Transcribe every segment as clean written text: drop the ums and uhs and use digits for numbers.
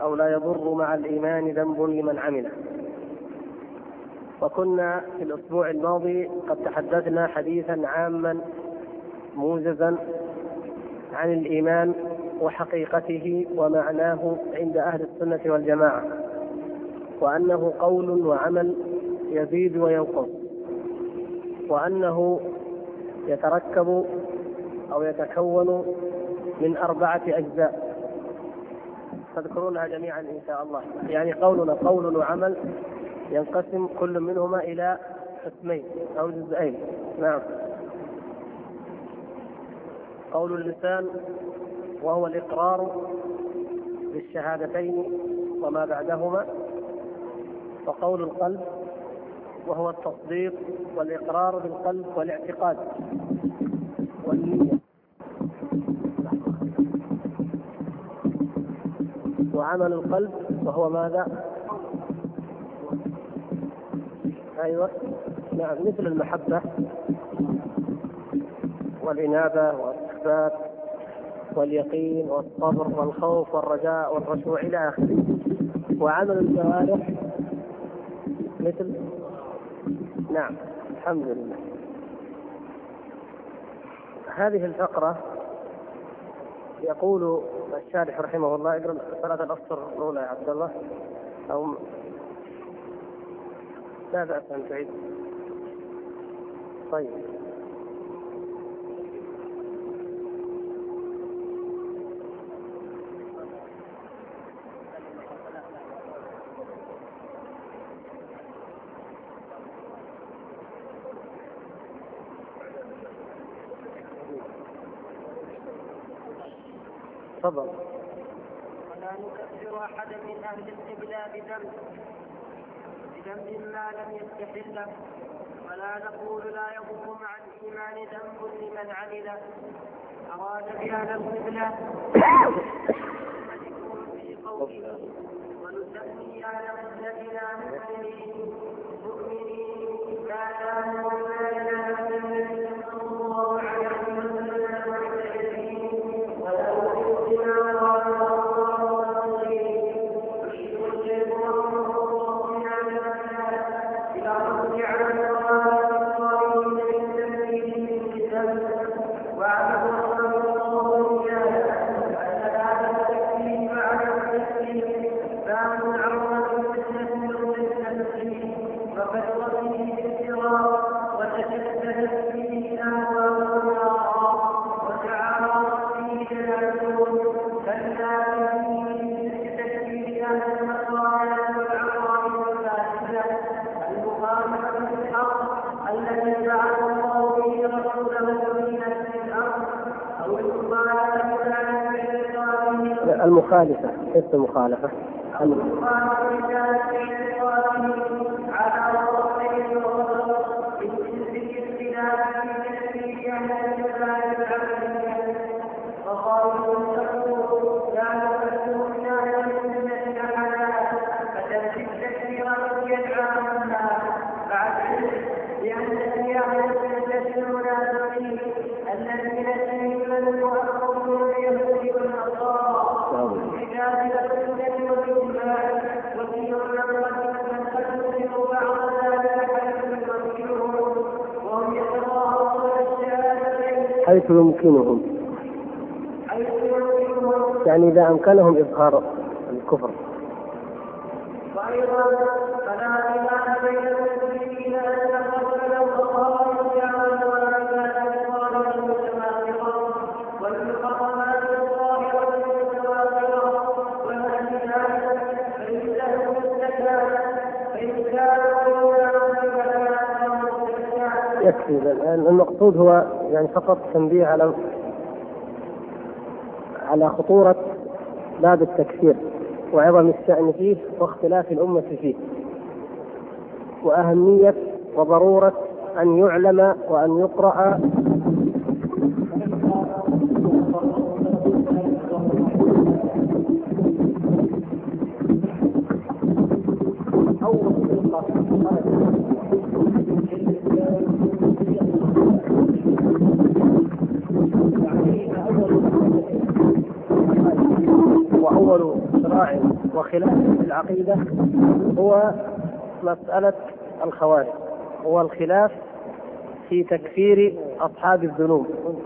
أو لا يضر مع الإيمان ذنب لمن عمله. وكنا في الأسبوع الماضي قد تحدثنا حديثا عاما موجزا عن الإيمان وحقيقته ومعناه عند أهل السنة والجماعة، وأنه قول وعمل يزيد وينقص، وأنه يتركب أو يتكون من 4 أجزاء تذكرونها جميعا إن شاء الله. يعني قولنا قول وعمل ينقسم كل منهما إلى قسمين أو جزئين. نعم. قول اللسان وهو الإقرار بالشهادتين وما بعدهما، وقول القلب وهو التصديق والإقرار بالقلب والاعتقاد والنية، وعمل القلب وهو ماذا؟ أيوة نعم، مثل المحبة والإنابة والإثبات واليقين والصبر والخوف والرجاء والخشوع إلى آخره. وعمل الجوارح مثل نعم الحمد لله. هذه الفقرة يقول الشارح رحمه الله، اقرأ 3 الأسطر الأولى يا عبد الله، أو لا بأس أن تعيد. طيب تفضل. ولا نكفر أحدا من أهل القبلة بذنب ما لم يستحله، ولا نقول لا يضر مع الإيمان ذنب لمن عمله. أراد بأهل القبلة في قوله ونسمي أهل مسجدنا مؤمنين لا يعلمون لا إله إلا الذي صلى الله عليه وسلم المخالفة. كيف المخالفة؟ حيث يمكنهم، يعني إذا أمكنهم إظهار الكفر. وأيضا فلا إله بين المسلمين أن تقبل الخطايا جعل ولا كان الصالح المتماثلة والمحرمات الظاهرة المتواترة والأشياء فإن لهم الزكاة فإن كانوا يكفي. المقصود هو يعني فقط تنبيه على خطورة باب التكفير وعظم الشأن فيه واختلاف الأمة فيه، وأهمية وضرورة أن يعلم وأن يقرأ وأول شرائع وخلاف في العقيدة هو مسألة الخوارج، هو الخلاف في تكفير أصحاب الذنوب.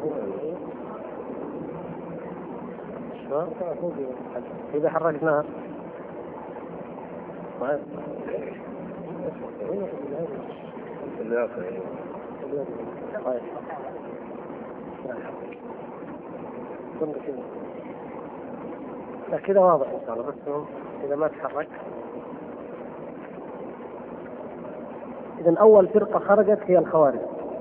إذا حركناها كذا واضح إن شاء الله، بس إذا ما تحرك. إذن أول فرقة خرجت هي الخوارج،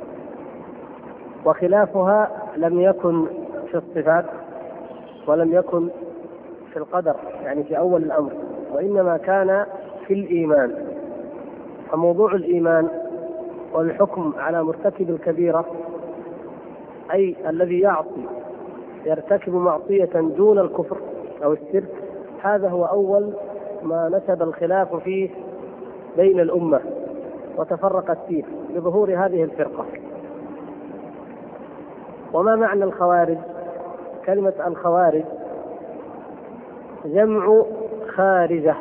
وخلافها لم يكن في الصفات ولم يكن في القدر، يعني في أول الأمر، وإنما كان في الإيمان. فموضوع الإيمان والحكم على مرتكب الكبيرة، أي الذي يعصي يرتكب معصية دون الكفر أو الشرك، هذا هو أول ما نشب الخلاف فيه بين الأمة وتفرقت فيه لظهور هذه الفرقة. وما معنى الخوارج؟ كلمة الخوارج جمع خارجة.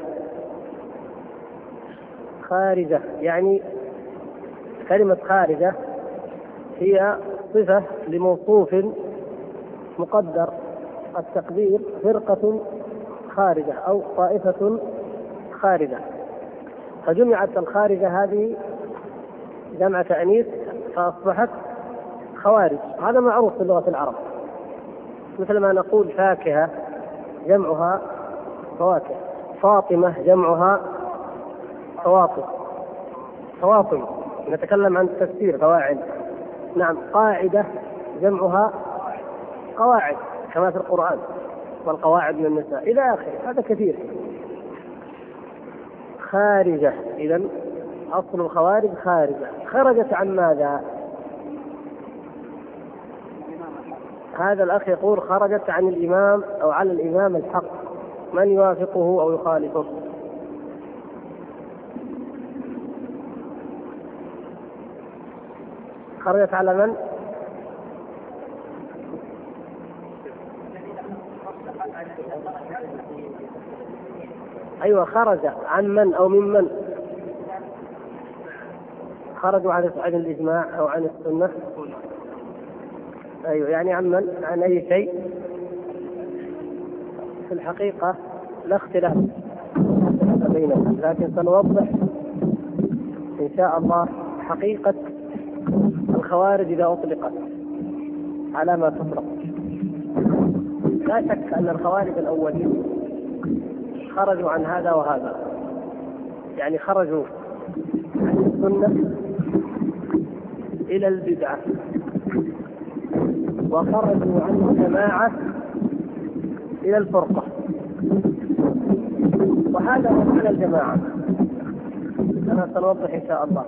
خارجة يعني كلمة خارجة هي صفة لموصوف مقدر، التقدير فرقة خارجة أو طائفة خارجة، فجمعت الخارجة هذه جمع تأنيث فأصبحت خوارج. هذا معروف في لغة العرب، مثل ما نقول فاكهة جمعها فواكه، فاطمة جمعها فواطم، نتكلم عن تفسير قواعد. نعم، قاعدة جمعها قواعد كما في القرآن، والقواعد من النساء إلى آخره، هذا كثير. خارجة، إذن أصل الخوارج خارجة. خرجت عن ماذا؟ هذا الأخ يقول خرجت عن الإمام أو على الإمام الحق، من يوافقه أو يخالفه. خرجت على من؟ أيوة، خرج عن من أو ممن؟ خرجوا عن الإجماع أو عن السنة. أيوة، يعني عن من؟ عن أي شيء. في الحقيقة لا اختلاف بينهم، لكن سنوضح إن شاء الله حقيقة الخوارج إذا أطلقت على ما تطلق. لا شك أن الخوارج الأولين خرجوا عن هذا وهذا، يعني خرجوا عن السنة إلى البدعة، وخرجوا عن الجماعة إلى الفرقة، وهذا هو معنى الجماعة. أنا سنوضح إن شاء الله.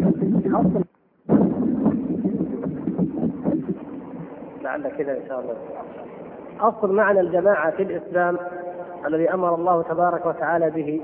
لعل كذا إن شاء الله. أصل معنى الجماعة في الإسلام الذي أمر الله تبارك وتعالى به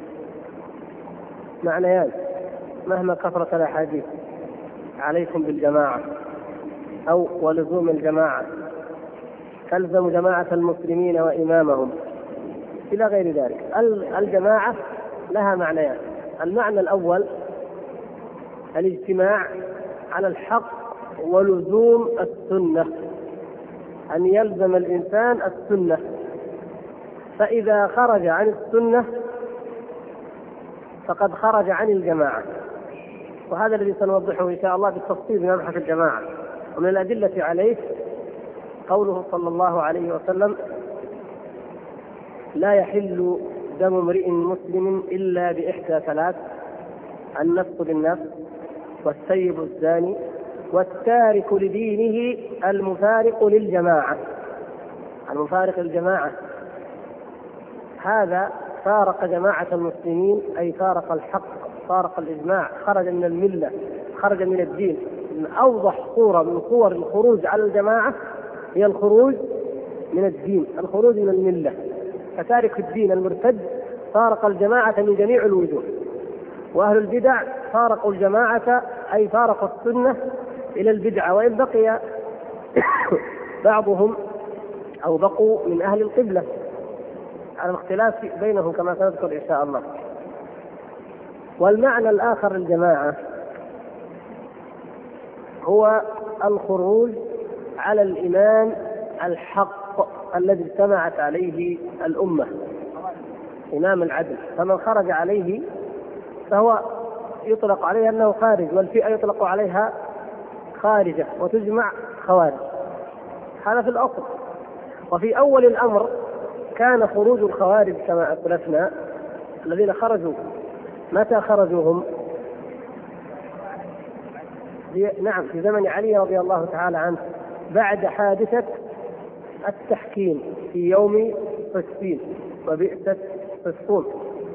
معنيان مهما كثرت الأحاديث: عليكم بالجماعة، أو ولزوم الجماعة، تلزم جماعة المسلمين وإمامهم، إلى غير ذلك. الجماعة لها معنيان: المعنى الأول الاجتماع على الحق ولزوم السنة، أن يلزم الإنسان السنة، فإذا خرج عن السنة فقد خرج عن الجماعة. وهذا الذي سنوضحه إن شاء الله بالتفصيل في مبحث الجماعة. ومن الأدلة عليه قوله صلى الله عليه وسلم: لا يحل دم امرئ مسلم إلا بإحدى ثلاث: النفس بالنفس، والسيب الزاني، والتارك لدينه المفارق للجماعة. المفارق للجماعة هذا فارق جماعة المسلمين، أي فارق الحق، فارق الإجماع، خرج من الملة، خرج من الدين. من أوضح صورة من صور الخروج على الجماعة هي الخروج من الدين، الخروج من الملة. فتارك الدين المرتد فارق الجماعة من جميع الوجوه. وأهل البدع فارقوا الجماعة، أي فارقوا السنة إلى البدعة، وإن بقي بعضهم أو بقوا من أهل القبلة. على الاختلاف بينهم كما سنذكر إن شاء الله. والمعنى الآخر للجماعة هو الخروج على الإمام الحق الذي اجتمعت عليه الأمة، إمام العدل، فمن خرج عليه فهو يطلق عليه أنه خارج، والفئة يطلق عليها خارجة وتجمع خوارج. هذا في الأصل. وفي أول الأمر كان خروج الخوارج كما أسلفنا الذين خرجوا، متى خرجوا هم؟ نعم، في زمن علي رضي الله تعالى عنه بعد حادثة التحكيم في يوم صفين وبئسة صفون.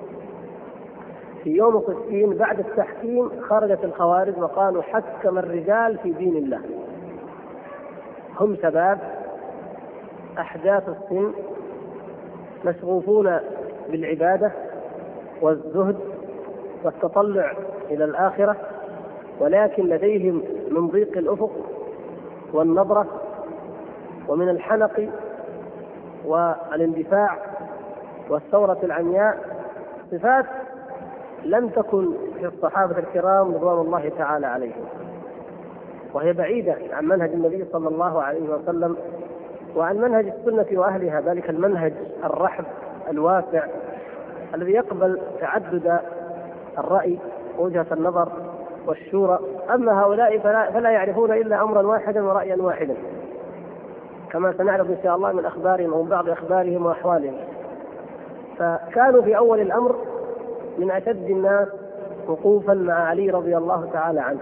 في يوم صفين بعد التحكيم خرجت الخوارج وقالوا حكم الرجال في دين الله. هم شباب أحداث السن مشغوفون بالعبادة والزهد والتطلع إلى الآخرة، ولكن لديهم من ضيق الأفق والنظرة ومن الحنق والاندفاع والثورة العمياء صفات لم تكن في الصحابة الكرام رضوان الله تعالى عليهم، وهي بعيدة عن منهج النبي صلى الله عليه وسلم وعن منهج السنة وأهلها، ذلك المنهج الرحب الواسع الذي يقبل تعدد الرأي ووجهة النظر والشورى. أما هؤلاء فلا يعرفون إلا أمرا واحدا ورأيا واحدا، كما سنعرف إن شاء الله من أخبارهم ومن بعض أخبارهم وأحوالهم. فكانوا في أول الأمر من أشد الناس وقوفا مع علي رضي الله تعالى عنه،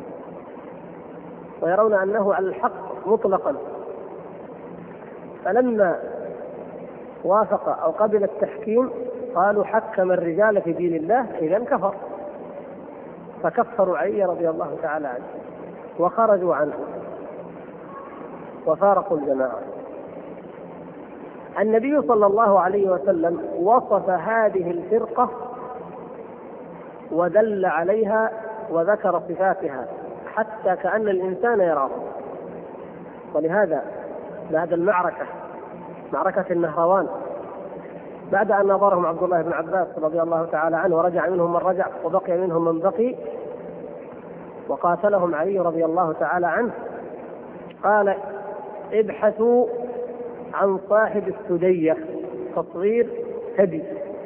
ويرون أنه على الحق مطلقا. فلما وافق أو قبل التحكيم قالوا حكم الرجال في دين الله، إذن كفر، فكفروا علي رضي الله تعالى عنه وخرجوا عنه وفارقوا الجماعة. النبي صلى الله عليه وسلم وصف هذه الفرقة ودل عليها وذكر صفاتها حتى كأن الإنسان يراه. ولهذا بعد المعركة، معركة النهروان، بعد أن نظرهم عبد الله بن عباس رضي الله تعالى عنه ورجع منهم من رجع وبقي منهم من بقي وقاتلهم علي رضي الله تعالى عنه، قال ابحثوا عن صاحب السدية، تصغير هدي.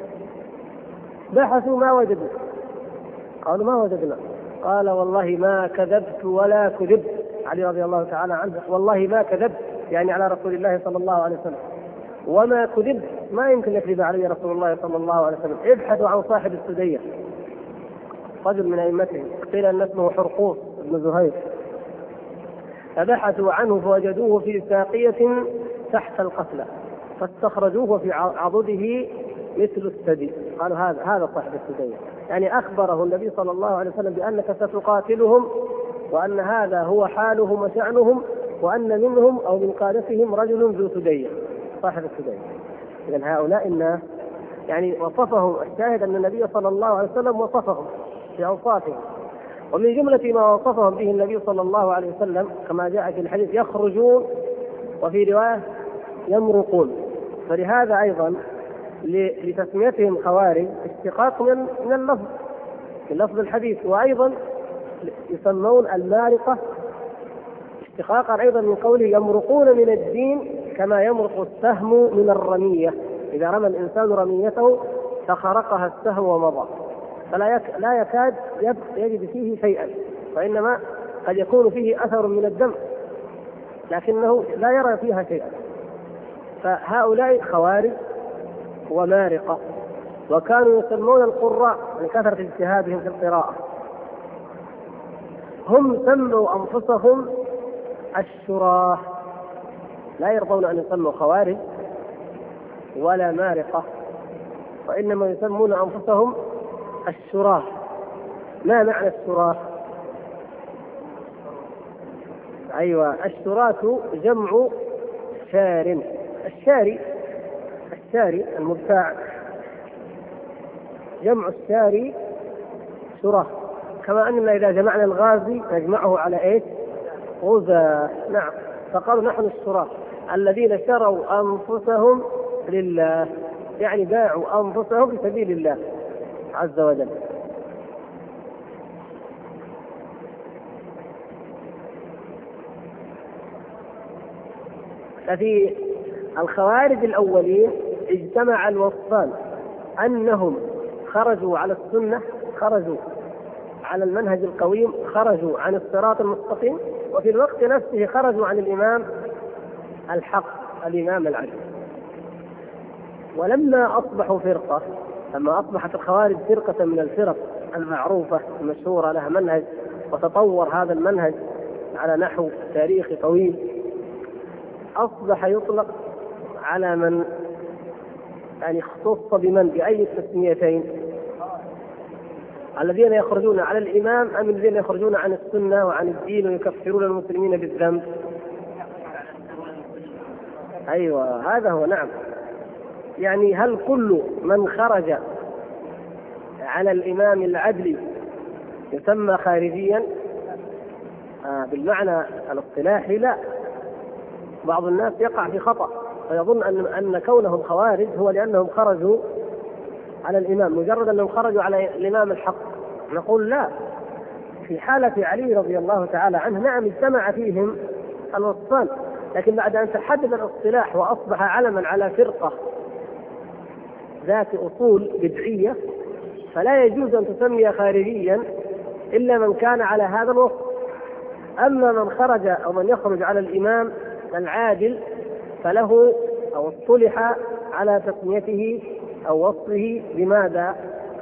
بحثوا ما وجدوا، قالوا ما وجدنا. قال والله ما كذبت ولا كذبت، علي رضي الله تعالى عنه والله ما كذبت، يعني على رسول الله صلى الله عليه وسلم، وما كذبت، ما يمكن يكذب علي رسول الله صلى الله عليه وسلم. ابحثوا عن صاحب السدية، رجل من أئمتهم قيل أن اسمه حرقوس بن زهير. فبحثوا عنه فوجدوه في ساقية تحت القتلى، فاستخرجوه في عضده مثل الثدي. قالوا هذا صاحب السدية، يعني أخبره النبي صلى الله عليه وسلم بأنك ستقاتلهم، وأن هذا هو حالهم وشأنهم، وأن منهم أو من قادتهم رجل ذو سدية، صاحب السدية. إذن هؤلاء الناس يعني وصفهم، الشاهد أن النبي صلى الله عليه وسلم وصفهم في أوصافهم. ومن جملة ما وصفهم به النبي صلى الله عليه وسلم كما جاء في الحديث يخرجون، وفي رواية يمرقون. فلهذا أيضا لتسميتهم خوارج اشتقاق من اللفظ، من لفظ الحديث. وأيضا يسمون المارقة اشتقاقا أيضا من قوله يمرقون من الدين كما يمرق السهم من الرمية، إذا رمى الإنسان رميته فخرقها السهم ومضى، فلا يكاد يجد فيه شيئا، وإنما قد يكون فيه أثر من الدم لكنه لا يرى فيها شيئا. فهؤلاء خوارج ومارقة، وكانوا يسمون القراء لكثرة اجتهادهم في القراءة. هم سموا أنفسهم الشراه، لا يرضون أن يسموا خوارج ولا مارقة، وإنما يسمون أنفسهم الشراه. ما معنى الشراه؟ أيوة، الشراة جمع شار، الشاري المبتاع، جمع الشاري شراه. كما أننا إذا جمعنا الغازي نجمعه على إيش؟ غزاة. نعم، فقالوا نحن الشراه الذين شروا أنفسهم لله، يعني باعوا أنفسهم في سبيل الله عز وجل. ففي الخوارج الأولين اجتمع الوصفان، أنهم خرجوا على السنة، خرجوا على المنهج القويم، خرجوا عن الصراط المستقيم، وفي الوقت نفسه خرجوا عن الإمام الحق، الإمام العدل. ولما أصبحوا فرقة، لما أصبحت الخوارج فرقة من الفرق المعروفة المشهورة لها منهج، وتطور هذا المنهج على نحو تاريخي طويل، أصبح يطلق على من يعني اختص بمن بأي التسميتين، الذين يخرجون على الإمام أم الذين يخرجون عن السنة وعن الدين ويكفرون المسلمين بالذنب؟ أيوة هذا هو. نعم، يعني هل كل من خرج على الإمام العدل يسمى خارجيا بالمعنى الاصطلاحي؟ لا. بعض الناس يقع في خطأ فيظن أن كونهم خوارج هو لأنهم خرجوا على الإمام، مجرد أنهم خرجوا على الإمام الحق. نقول لا، في حالة علي رضي الله تعالى عنه نعم اجتمع فيهم الوصفان، لكن بعد أن تحدد الاصطلاح وأصبح علما على فرقة ذات أصول بدعية، فلا يجوز أن تسمي خارجيا إلا من كان على هذا الوصف. أما من خرج أو من يخرج على الإمام العادل فله أو اصطلح على تسميته أو وصفه بماذا؟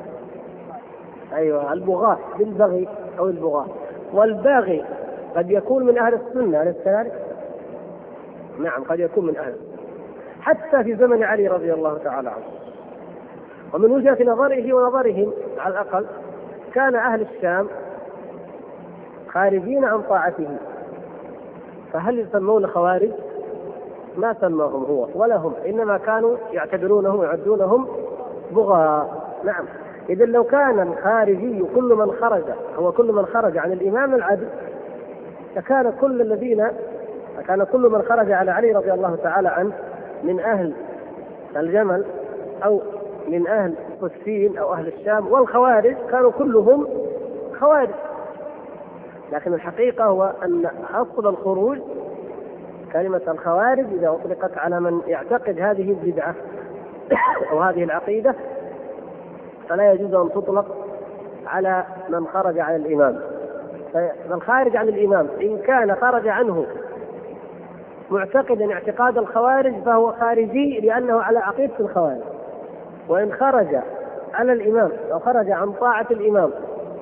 أيوة البغاة، بالبغي أو البغاة. والباغي قد يكون من أهل السنة، أليس كذلك؟ نعم قد يكون من أهل، حتى في زمن علي رضي الله تعالى عنه. ومن وجهة نظره ونظرهم على الأقل كان أهل الشام خارجين عن طاعته، فهل يسمون خوارج؟ ما سماهم هو ولا هم، إنما كانوا يعتبرونهم ويعدونهم بغاة. نعم، إذا لو كان الخارجي كل من خرج هو كل من خرج عن الإمام العدل، فكان كل من خرج على علي رضي الله تعالى عنه من أهل الجمل أو من أهل صفين أو أهل الشام، والخوارج كانوا كلهم خوارج. لكن الحقيقة هو أن أصل الخروج كلمة الخوارج إذا أطلقت على من يعتقد هذه البدعة أو هذه العقيدة فلا يجوز أن تطلق على من خرج على الإمام. فالخارج عن الإمام إن كان خرج عنه معتقدا اعتقاد الخوارج فهو خارجي لأنه على عقيدة الخوارج، وإن خرج على الإمام أو خرج عن طاعة الإمام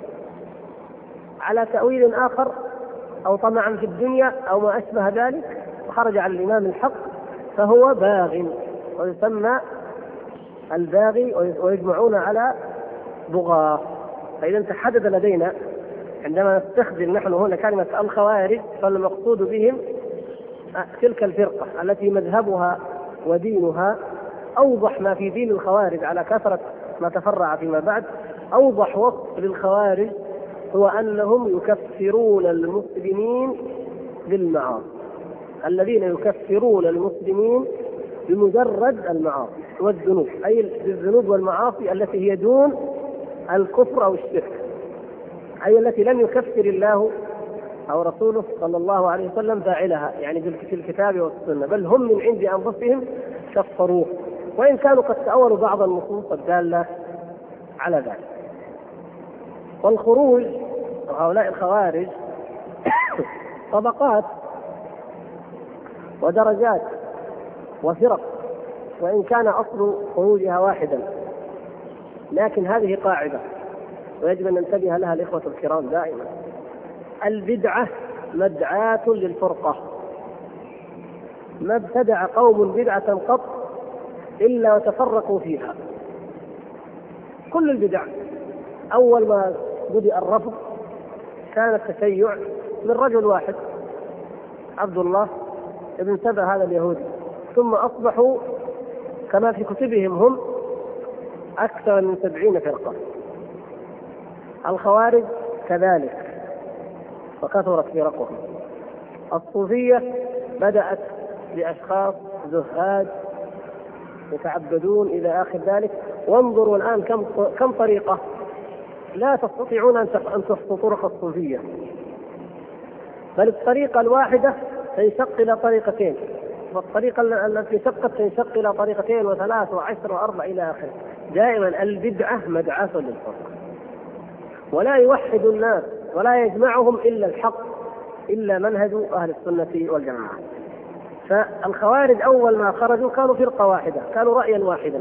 على تأويل آخر أو طمعا في الدنيا أو ما أشبه ذلك وخرج على الإمام الحق فهو باغ، ويسمى الباغي ويجمعون على بغاة. فإذا تحدد لدينا عندما نستخدم نحن هنا كلمة الخوارج فالمقصود بهم تلك الفرقة التي مذهبها ودينها أوضح ما في دين الخوارج على كثرة ما تفرع فيما بعد. أوضح وصف للخوارج هو أنهم يكفرون المسلمين بالمعاصي، الذين يكفرون المسلمين بمجرد المعاصي والذنوب، أي الذنوب والمعاصي التي هي دون الكفر أو الشرك، أي التي لم يكفر الله أو رسوله صلى الله عليه وسلم فاعلها يعني في الكتاب والسنة، بل هم من عند أنفسهم كفروه، وإن كانوا قد تأولوا بعض النصوص الدالة على ذلك. والخروج هؤلاء الخوارج طبقات ودرجات وفرق، وإن كان أصل خروجها واحدا، لكن هذه قاعدة ويجب أن ننتبه لها الإخوة الكرام دائما: البدعة مدعاة للفرقة. ما ابتدع قوم بدعة قط إلا وتفرقوا فيها. كل البدع أول ما بدأ الرفض كان التشيع من رجل واحد عبد الله ابن سبأ هذا اليهودي، ثم أصبحوا كما في كتبهم هم أكثر من 70 فرقة. الخوارج كذلك فكثرت فرقهم. الصوفية بدأت بأشخاص زهاد يتعبدون إلى آخر ذلك. وانظروا الآن كم طريقة، لا تستطيعون أن تخطوا طرق الصوفية، بل الطريقة الواحدة تنشق إلى طريقتين، والطريقة التي شقت تنشق إلى طريقتين وثلاث وعشر وأربع إلى آخره. دائما البدعة مدعاة للفرق، ولا يوحد الناس ولا يجمعهم إلا الحق، إلا منهج أهل السنة والجماعة. فالخوارج أول ما خرجوا كانوا فرقة واحدة، كانوا رأيا واحدا،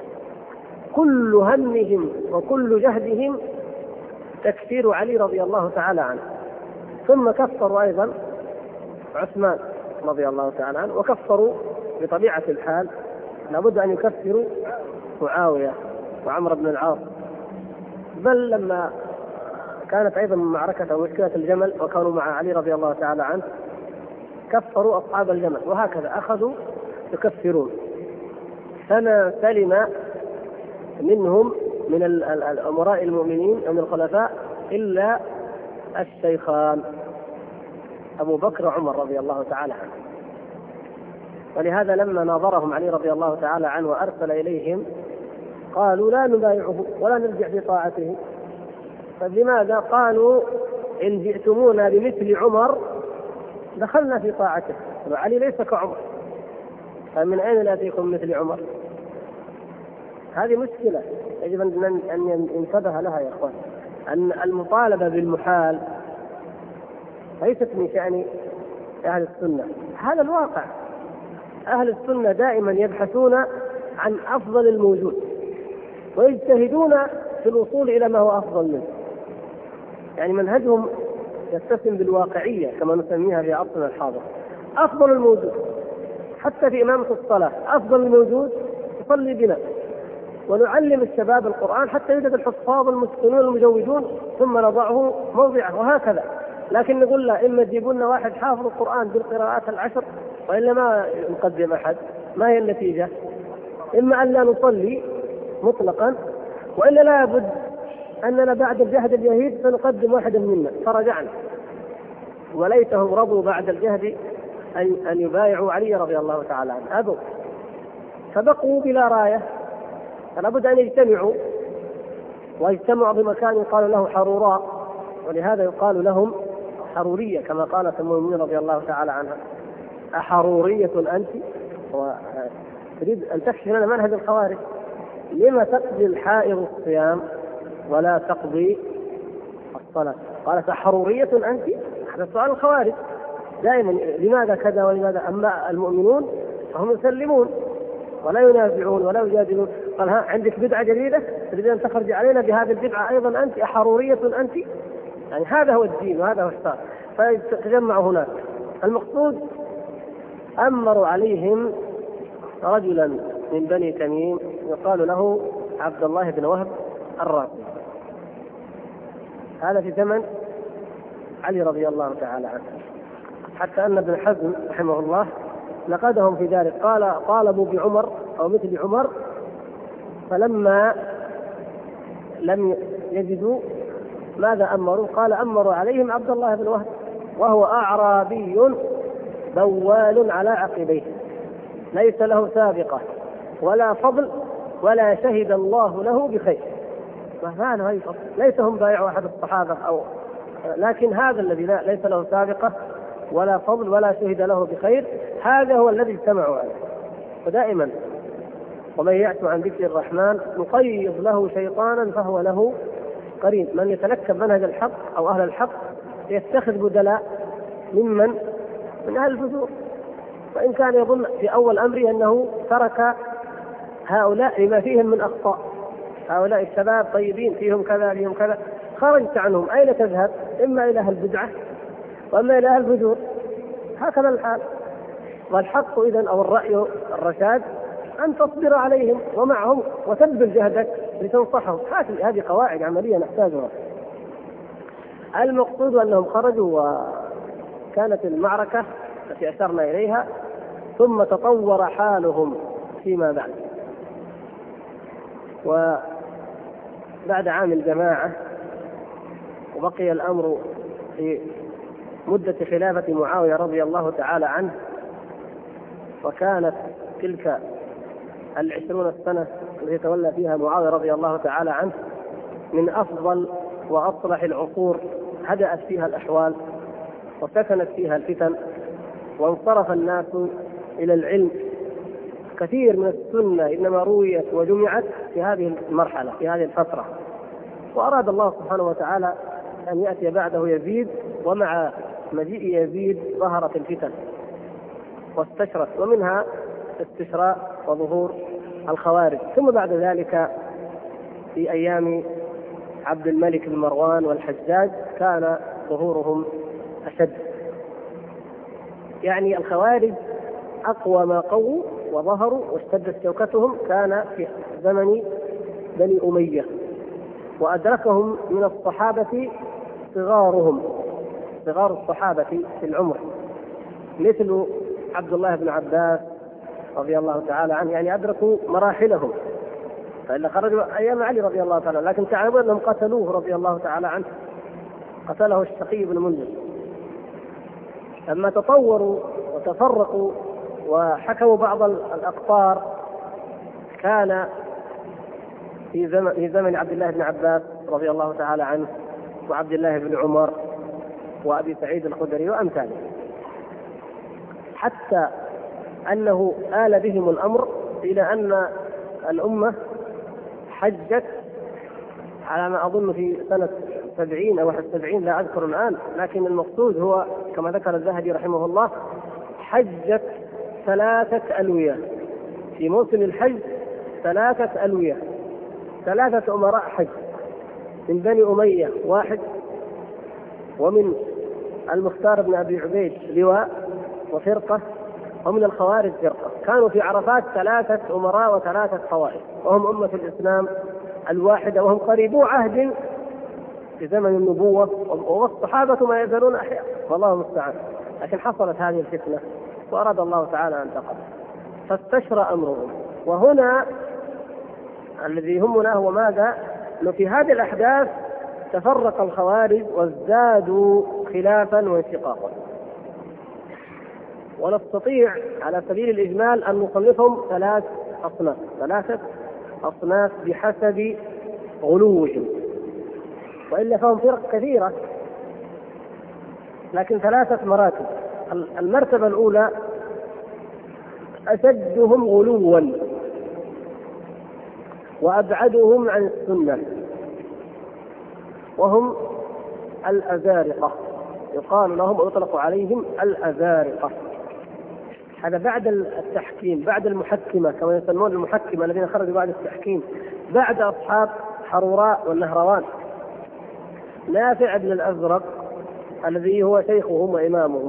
كل همهم وكل جهدهم تكفير علي رضي الله تعالى عنه، ثم كفروا أيضا عثمان رضي الله تعالى عنه، وكفروا بطبيعة الحال لابد أن يكفروا معاوية وعمر بن العاص. بل لما كانت أيضا معركة ومشكلة الجمل وكانوا مع علي رضي الله تعالى عنه كفروا أصحاب الجمل، وهكذا أخذوا يكفرون. فما سلم منهم من الأمراء المؤمنين ومن الخلفاء إلا الشيخان أبو بكر وعمر رضي الله تعالى عنه. ولهذا لما ناظرهم علي رضي الله تعالى عنه وأرسل إليهم قالوا لا نبايعه ولا نرجع في طاعته. فلماذا؟ قالوا إن جئتمونا بمثل عمر دخلنا في طاعته، وعلي ليس كعمر، فمن أين نأتيكم مثل عمر؟ هذه مشكلة يجب أن ينتبه لها يا أخوان، أن المطالبة بالمحال ليست من شأن أهل السنة، هذا الواقع. أهل السنة دائما يبحثون عن أفضل الموجود ويجتهدون في الوصول إلى ما هو أفضل منه، يعني منهجهم يتسم بالواقعية كما نسميها في عصرنا الحاضر. أفضل الموجود حتى في إمامة الصلاة، أفضل الموجود يصلي بنا، ونعلم الشباب القرآن حتى يوجد الحفاظ المتقنون المجودون ثم نضعه موضعه، وهكذا. لكن نقول له إما تجيبوا لنا واحد حافظ القرآن بالقراءات العشر وإلا ما نقدم أحد. ما هي النتيجة؟ إما أن لا نصلي مطلقا، وإلا لا بد أننا بعد الجهد الجهيد سنقدم واحدا منا، فرجعنا. وليتهم رضوا بعد الجهد أن يبايعوا علي رضي الله تعالى عنه، أبوا، فبقوا بلا راية. فلا بد أن يجتمعوا، واجتمعوا بمكان يقال له حروراء، ولهذا يقال لهم حرورية كما قالت أم المؤمنين رضي الله تعالى عنها: أحرورية أنت؟ تريد أن تكشف لنا منهج الخوارج، لما تقضي الحائض الصيام ولا تقضي الصلاة؟ قالت: أحرورية أنت؟ هذا سؤال الخوارج دائما، لماذا كذا ولماذا؟ أما المؤمنون فهم يسلمون ولا ينازعون ولا يجادلون. قال: ها عندك بدعة جديدة تريد أن تخرج علينا بهذه البدعة أيضا أنت؟ أحرورية أنت؟ يعني هذا هو الدين وهذا هو الشرع. فتجمعوا هناك. المقصود أمروا عليهم رجلا من بني تميم يقال له عبد الله بن وهب الرازي، هذا في زمن علي رضي الله تعالى عنه، حتى أن ابن حزم رحمه الله نقدهم في ذلك، قال: طالبوا بعمر أو مثل عمر، فلما لم يجدوا ماذا أمروا؟ قال: أمروا عليهم عبد الله بن وهب، وهو أعرابي بوال على عقبيه، ليس له سابقة ولا فضل ولا شهد الله له بخير. وهذا ليس هم بايعوا أحد الصحابة لكن هذا الذي ليس له سابقة ولا فضل ولا شهد له بخير، هذا هو الذي اجتمعوا عليه. ودائما ومن يعش عن ذكر الرحمن نقيض له شيطانا فهو له قرين. من يتنكب منهج الحق أو أهل الحق يتخذ بدلاء من أهل الفجور، وإن كان يظن في أول أمره أنه ترك هؤلاء لما فيهم من أخطاء، هؤلاء الشباب طيبين فيهم كذا فيهم كذا، خرجت عنهم أين تذهب؟ إما إلى أهل البدعة وإما إلى أهل الفجور، هكذا الحال. والحق إذن أو الرأي الرشاد أن تصبر عليهم ومعهم وتبذل جهدك لتنصحهم. هذه قواعد عملية نحتاجها. المقصود أنهم خرجوا وكانت المعركة التي أشرنا إليها، ثم تطور حالهم فيما بعد. وبعد عام الجماعة وبقي الأمر في مدة خلافة معاوية رضي الله تعالى عنه، وكانت تلك العشرون السنة التي تولى فيها معاوية رضي الله تعالى عنه من أفضل وأصلح العصور، هدأت فيها الأحوال وسكنت فيها الفتن وانصرف الناس إلى العلم. كثير من السنة إنما رويت وجمعت في هذه المرحلة في هذه الفترة. وأراد الله سبحانه وتعالى أن يأتي بعده يزيد، ومع مجيء يزيد ظهرت الفتن واستشرت، ومنها استشراء وظهور الخوارج. ثم بعد ذلك في أيام عبد الملك بن مروان والحجاج كان ظهورهم أشد. يعني الخوارج أقوى ما قووا وظهروا واشتدت شوكتهم كان في زمن بني أمية، وأدركهم من الصحابة صغار الصحابة في العمر، مثل عبد الله بن عباس رضي الله تعالى عنه، يعني أدركوا مراحلهم، فإلا خرجوا أيام علي رضي الله تعالى، لكن تعلمون أنهم قتلوه رضي الله تعالى عنه، قتله الشقي بن منذر. لما تطوروا وتفرقوا وحكموا بعض الأقطار كان في زمن عبد الله بن عباس رضي الله تعالى عنه وعبد الله بن عمر وأبي سعيد الخدري وأمثاله، حتى أنه آل بهم الأمر إلى أن الأمة حجت على ما أظن في سنة 70 أو 71 لا أذكر الآن، لكن المقصود هو كما ذكر الذهبي رحمه الله حجت 3 ألوية في موسم الحج، 3 ألوية، 3 أمراء حج، من بني أمية 1، ومن المختار بن أبي عبيد لواء وفرقة، ومن الخوارج فرقة. كانوا في عرفات 3 أمراء و3 قوائد، وهم أمة الإسلام الواحدة، وهم قريبو عهد في زمن النبوة، والصحابة ما يزالون أحياء والله المستعان. لكن حصلت هذه الفتنة وأراد الله تعالى أن تقف، فاستشرى أمرهم. وهنا الذي يهمنا هو ماذا؟ أنه في هذه الأحداث تفرق الخوارج وازدادوا خلافا وانشقاقا، ونستطيع على سبيل الإجمال أن نصنفهم 3 أصناف بحسب غلوهم، وإلا فهم فرق كثيرة، لكن 3 مراتب. المرتبة الأولى أشدهم غلوا وأبعدهم عن السنة، وهم الأزارقة، يقال لهم ويطلق عليهم الأزارقة. هذا بعد التحكيم، بعد المحكمة كما يسمون المحكمة الذين خرجوا بعد التحكيم، بعد أصحاب حروراء والنهروان. نافع بن الأزرق الذي هو شيخهم وإمامهم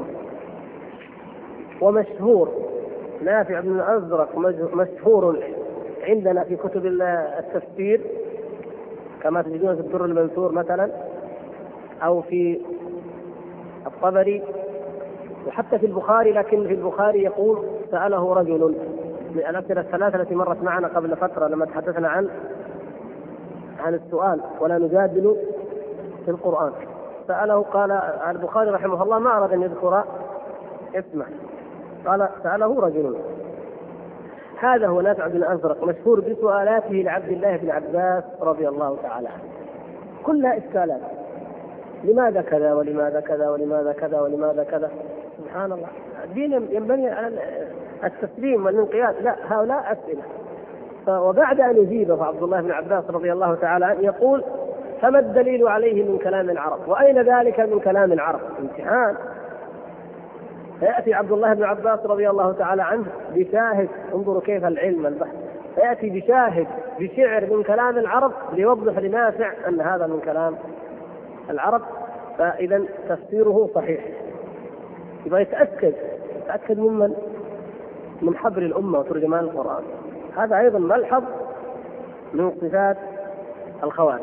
ومشهور، نافع بن الأزرق مشهور عندنا في كتب التفسير كما تجدون في الدر المنثور مثلا، أو في الطبري، وحتى في البخاري. لكن في البخاري يقول سأله رجل، من الأسئلة ال3 التي مرت معنا قبل فترة لما تحدثنا عن السؤال ولا نجادل في القرآن. سأله، قال البخاري رحمه الله ما أراد أن يذكر اسمه، قال سأله رجل. هذا هو نافع بن الأزرق، مشهور بسؤالاته لعبد الله بن عباس رضي الله تعالى عنه، كلها إشكالات، لماذا كذا ولماذا كذا ولماذا كذا ولماذا كذا. سبحان الله، الدين ينبني على التسليم والانقياد، لا، هؤلاء أسئلة. وبعد أن يجيبه عبد الله بن عباس رضي الله تعالى عنه يقول فما الدليل عليه من كلام العرب، وأين ذلك من كلام العرب؟ امتحان. فيأتي عبد الله بن عباس رضي الله تعالى عنه بشاهد، انظروا كيف العلم البحث، فيأتي بشاهد بشعر من كلام العرب ليوضح لنافع أن هذا من كلام العرب، فإذا تفسيره صحيح. يبقى يتأكد من حبر الأمة وترجمان القرآن. هذا أيضا ملحظ من صفات الخوارج.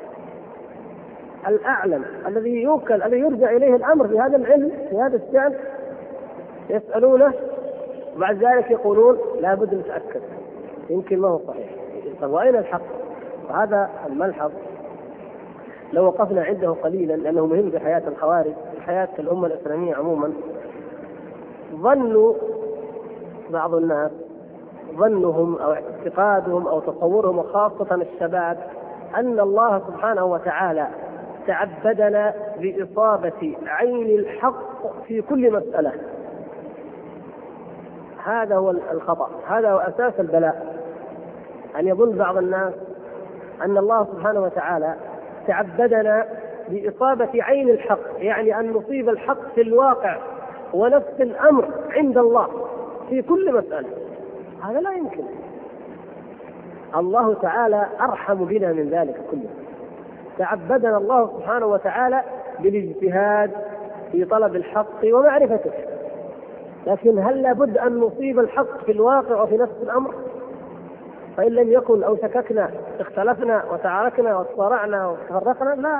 الأعلم الذي يرجع إليه الأمر في هذا العلم في هذا الشأن يسألونه، وبعد ذلك يقولون لا بد نتأكد، يمكن ما هو صحيح. طيب وأين الحق؟ وهذا الملحظ لو وقفنا عنده قليلا لأنه مهم في حياة الخوارج، في حياة الأمة الإسلامية عموما. ظنوا بعض الناس ظنهم أو اعتقادهم أو تصورهم، وخاصة الشباب، أن الله سبحانه وتعالى تعبدنا بإصابة عين الحق في كل مسألة. هذا هو الخطأ، هذا هو أساس البلاء، أن يظن بعض الناس أن الله سبحانه وتعالى تعبدنا بإصابة عين الحق، يعني أن نصيب الحق في الواقع ونفس الأمر عند الله في كل مسألة. هذا لا يمكن. الله تعالى أرحم بنا من ذلك كله. تعبدنا الله سبحانه وتعالى بالاجتهاد في طلب الحق ومعرفته، لكن هل لابد أن نصيب الحق في الواقع وفي نفس الأمر؟ فإن لم يكن أو شككنا اختلفنا وتعاركنا وتصارعنا وتفرقنا، لا.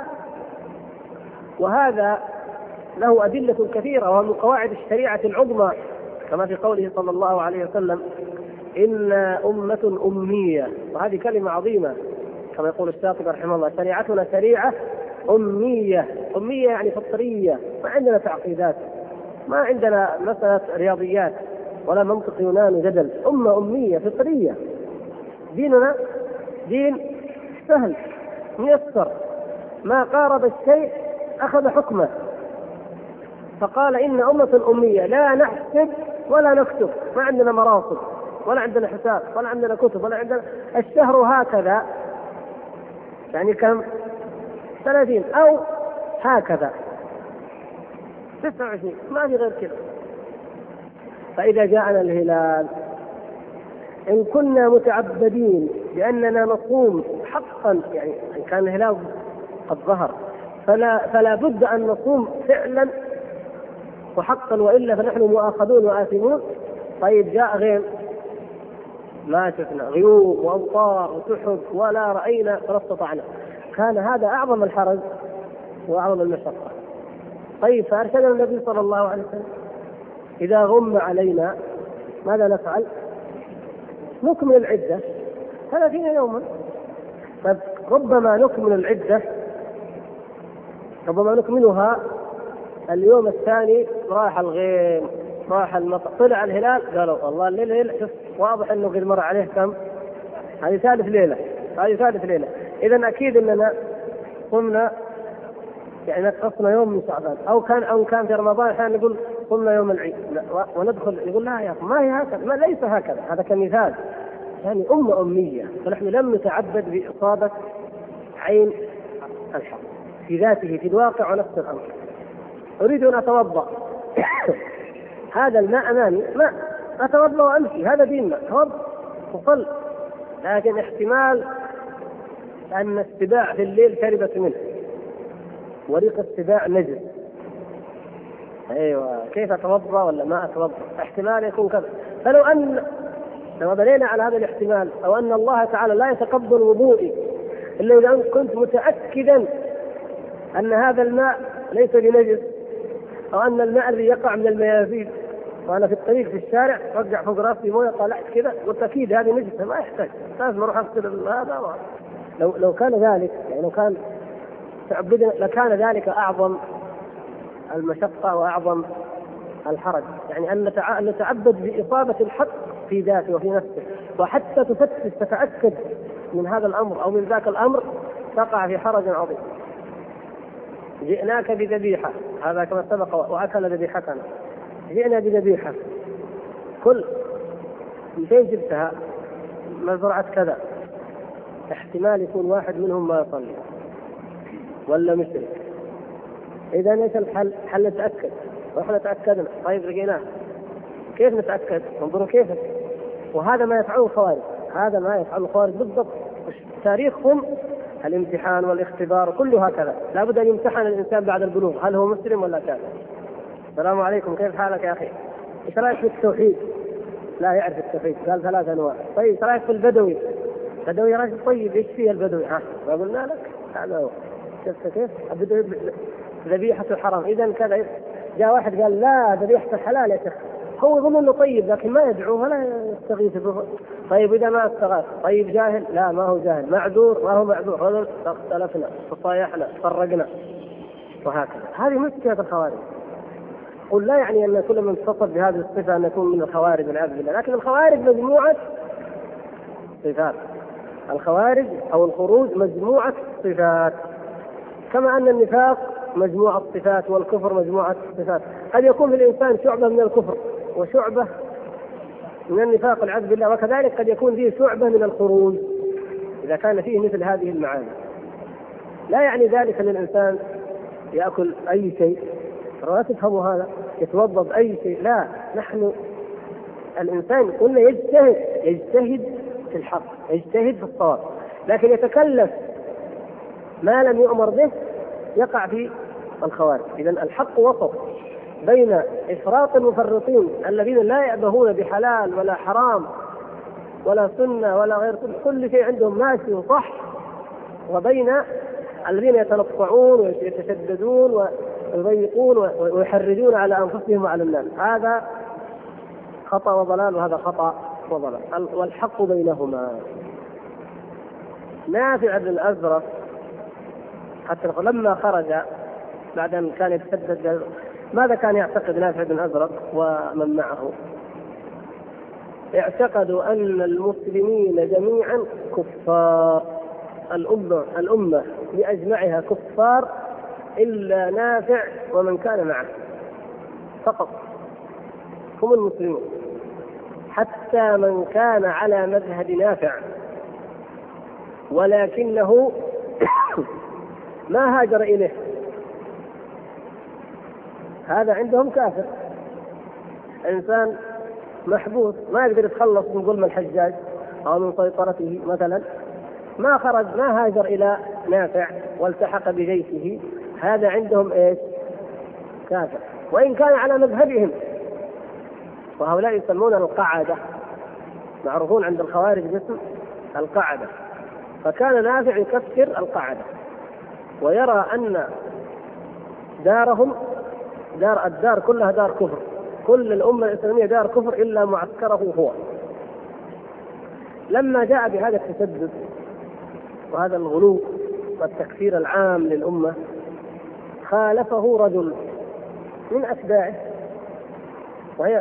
وهذا له أدلة كثيرة، وهو من قواعد الشريعة العظمى، كما في قوله صلى الله عليه وسلم: إن أمة أمية. وهذه كلمة عظيمة، كما يقول الشاطبي رحمه الله: شريعتنا شريعة أمية. أمية يعني فطرية، ما عندنا تعقيدات، ما عندنا مسألة رياضيات ولا منطق يونان وجدل. أمة أمية فطرية. ديننا دين سهل ميسر، ما قارب الشيء أخذ حكمه. فقال: إن أمة أمية، لا نحسب ولا نكتب، ما عندنا مراصد ولا عندنا حساب ولا عندنا كتب ولا عندنا. الشهر هكذا، يعني كم؟ 30 أو هكذا 29، ما في غير كذا. فإذا جاءنا الهلال، إن كنا متعبدين بأننا نصوم حقا، يعني إن كان الهلال قد ظهر فلا بد أن نصوم فعلا وحقا، وإلا فنحن مؤاخذون وآثمون. طيب جاء غيم، ما شفنا، غيوم وأمطار وسحب ولا رأينا فلا استطعنا، كان هذا أعظم الحرج وأعظم المشقة. طيب فأرشدنا النبي صلى الله عليه وسلم: إذا غم علينا ماذا نفعل؟ نكمل العدة 30 يوما. ربما نكمل العدة، ربما نكملها اليوم الثاني، راح الغيم، راح المطر، طلع الهلال، قالوا والله الليلة شوف واضح انه قد مر عليه كم، هذه ثالث ليلة. اذا اكيد اننا قمنا، يعني نقصنا يوم من شعبان، او كان في رمضان احيانا نقول قمنا يوم العيد وندخل، يقول لا يا اخي ما هي هكذا، ما ليس هكذا، هذا كمثال. يعني أمة أمية، فنحن لم نتعبد بإصابة عين الحق في ذاته في الواقع ونفس الأمر. أريد أن أتوضأ هذا الماء أمامي، ما أتوضأ وأمشي، هذا ديننا، توضأ وصل. لكن احتمال أن السباع في الليل شربت منه، وريق السباع نجس، أيوة كيف أتوضأ ولا ما أتوضأ؟ احتمال يكون كذا. فلو أن لو بنينا على هذا الاحتمال، أو أن الله تعالى لا يتقبل وضوئي إلا إذا كنت متأكدا أن هذا الماء ليس بنجس، أو أن الماء الذي يقع من الميازين وأنا في الطريق في الشارع رجع فوق راسي مويه طلعت كذا قلت أكيد هذه نجسة، ما يحتاج لازم أروح أغسل هذا. لو كان ذلك، يعني لو كان تعبدنا لكان ذلك أعظم المشقة وأعظم الحرج، يعني أن نتعبد بإصابة الحق في ذاته وفي نفسه، وحتى تفتش تتأكد من هذا الأمر أو من ذاك الأمر تقع في حرج عظيم. جئناك بذبيحة، هذا كما سبق، وأكل ذبيحتنا. جئنا بذبيحة، كل من فين جبتها؟ مزرعة كذا. احتمال يكون واحد منهم ما يصلي ولا مشرك. إذا ايش الحل؟ حل نتأكد، واحنا تأكدنا. طيب لقيناه، كيف نتأكد؟ انظروا كيف. وهذا ما يفعله الخوارج، هذا ما يفعله الخوارج بالضبط. تاريخهم الامتحان والاختبار كله هكذا، لابد أن يمتحن الإنسان بعد البلوغ، هل هو مسلم ولا كافر؟ السلام عليكم، كيف حالك يا أخي؟ إيش رأيك في التوحيد؟ لا يعرف التوحيد، قال 3 أنواع. طيب إيش رأيك في البدوي؟ البدوي رجل طيب، إيش فيه البدوي؟ قلنا لك هذا هو. شفت كيف؟ البدوي ذبيحة الحرام، إذا كذا. جاء واحد قال لا ذبيحة الحلال يا شيخ، هو يظن انه طيب لكن ما يدعو ولا يستغيث به. طيب اذا ما استغاث، طيب جاهل؟ لا ما هو جاهل، معذور ما هو معذور، رجل اختلفنا تصايحنا فرقنا، وهكذا. هذه مشكلة الخوارج. قل لا يعني ان كل من اتصف بهذه الصفة ان يكون من الخوارج والعياذ بالله، لكن الخوارج مجموعة صفات. الخوارج أو الخروج مجموعة صفات، كما أن النفاق مجموعة صفات والكفر مجموعة صفات. قد يكون في الإنسان شعبة من الكفر وشعبة من النفاق والعياذ بالله، وكذلك قد يكون فيه شعبة من الخروج إذا كان فيه مثل هذه المعاني. لا يعني ذلك أن الإنسان يأكل أي شيء، لا تفهموا هذا، يتوضأ بأي شيء، لا، نحن الإنسان قلنا يجتهد في الحق، يجتهد في الصواب، لكن يتكلف ما لم يؤمر به يقع في الخوارج. إذن الحق وسط بين إفراط المفرطين الذين لا يأبهون بحلال ولا حرام ولا سنة ولا غير كل شيء عندهم ماشي وصح، وبين الذين يتنطعون ويتشددون ويضيقون ويحرجون على أنفسهم وعلى الناس. هذا خطأ وضلال، وهذا خطأ وضلال، والحق بينهما. نافع بن الأزرق حتى لما خرج بعد أن كان يتشدد، ماذا كان يعتقد نافع بن الأزرق ومن معه؟ اعتقدوا أن المسلمين جميعا كفار، الأمة بأجمعها كفار إلا نافع ومن كان معه فقط هم المسلمون، حتى من كان على مذهب نافع ولكنه ما هاجر إليه، هذا عندهم كافر. إنسان محبوس ما يقدر يتخلص من ظلم الحجاج أو من سيطرته مثلا، ما خرج ما هاجر إلى نافع والتحق بجيشه، هذا عندهم إيش؟ كافر، وإن كان على مذهبهم. وهؤلاء يسمون القعدة، معروفون عند الخوارج باسم القعدة. فكان نافع يكفر القعدة ويرى أن دارهم الدار كلها دار كفر، كل الأمة الإسلامية دار كفر إلا معسكره هو. لما جاء بهذا التشدد وهذا الغلو والتكفير العام للأمة خالفه رجل من أتباعه، وهي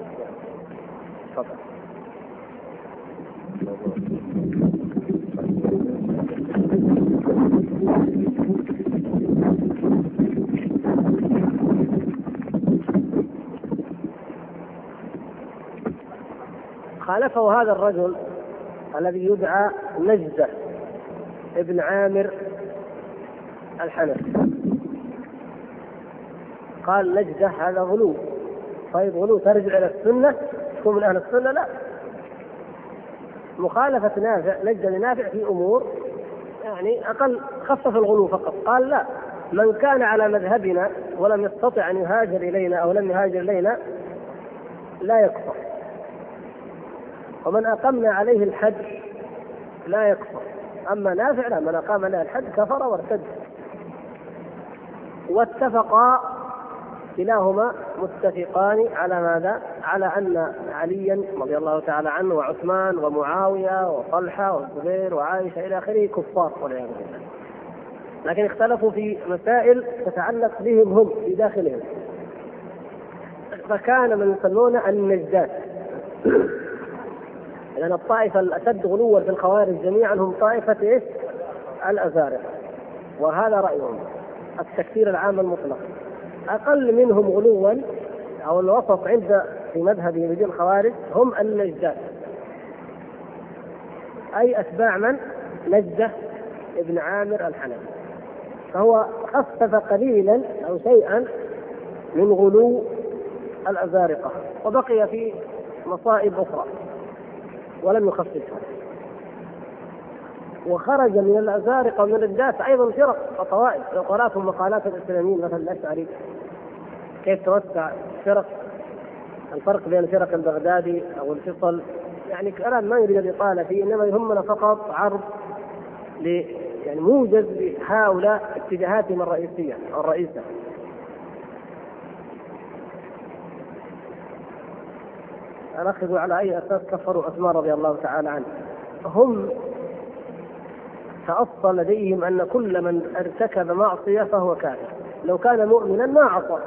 خالفه هذا الرجل الذي يدعى نجدة ابن عامر الحنفي. قال نجدة هذا غلو. طيب غلو ترجع إلى السنة، تكون من أهل السنة؟ لا، مخالفة نافع نجدة لنافع في أمور يعني أقل، خفف الغلو فقط. قال لا، من كان على مذهبنا ولم يستطع أن يهاجر إلينا أو لم يهاجر إلينا لا يكفر، ومن أقمنا عليه الحد لا يكفر. أما نافع لا، من أقام عليه الحد كفر وارتد. واتفقا كلاهما متفقان على ماذا؟ على أن عليا رضي الله تعالى عنه وعثمان ومعاوية وطلحة والزبير وعائشة إلى آخره كفار والعياذ بالله، لكن اختلفوا في مسائل تتعلق بهم هم في داخلهم. فكان من يسمون النجدات. لأن الطائفة الأشد غلوا في الخوارج جميعا هم طائفة إيش؟ الأزارقة، وهذا رأيهم التكفير العام المطلق. أقل منهم غلوا أو الوسط عند في مذهب يزيد الخوارج هم النجدات، أي أتباع من؟ نجدة ابن عامر الحنفي. فهو خفف قليلا أو شيئا من غلو الأزارقة، وبقي في مصائب أخرى ولم يخففها. وخرج من الأزارقة ومن الردات أيضا فرق وطوائف. لو قرأتم مقالات الإسلاميين مثل الأشعري كيف توسع فرق، الفرق بين فرق البغدادي أو الفصل، يعني كلام ما يريد الإطالة فيه، إنما يهمنا فقط عرض يعني موجز لهؤلاء اتجاهاتهم الرئيسية أو الرئيسة. أخذوا على أي أساس كفروا عثمان رضي الله تعالى عنه؟ هم تأصل لديهم أن كل من ارتكب معصية فهو كافر، لو كان مؤمنا ما عصى.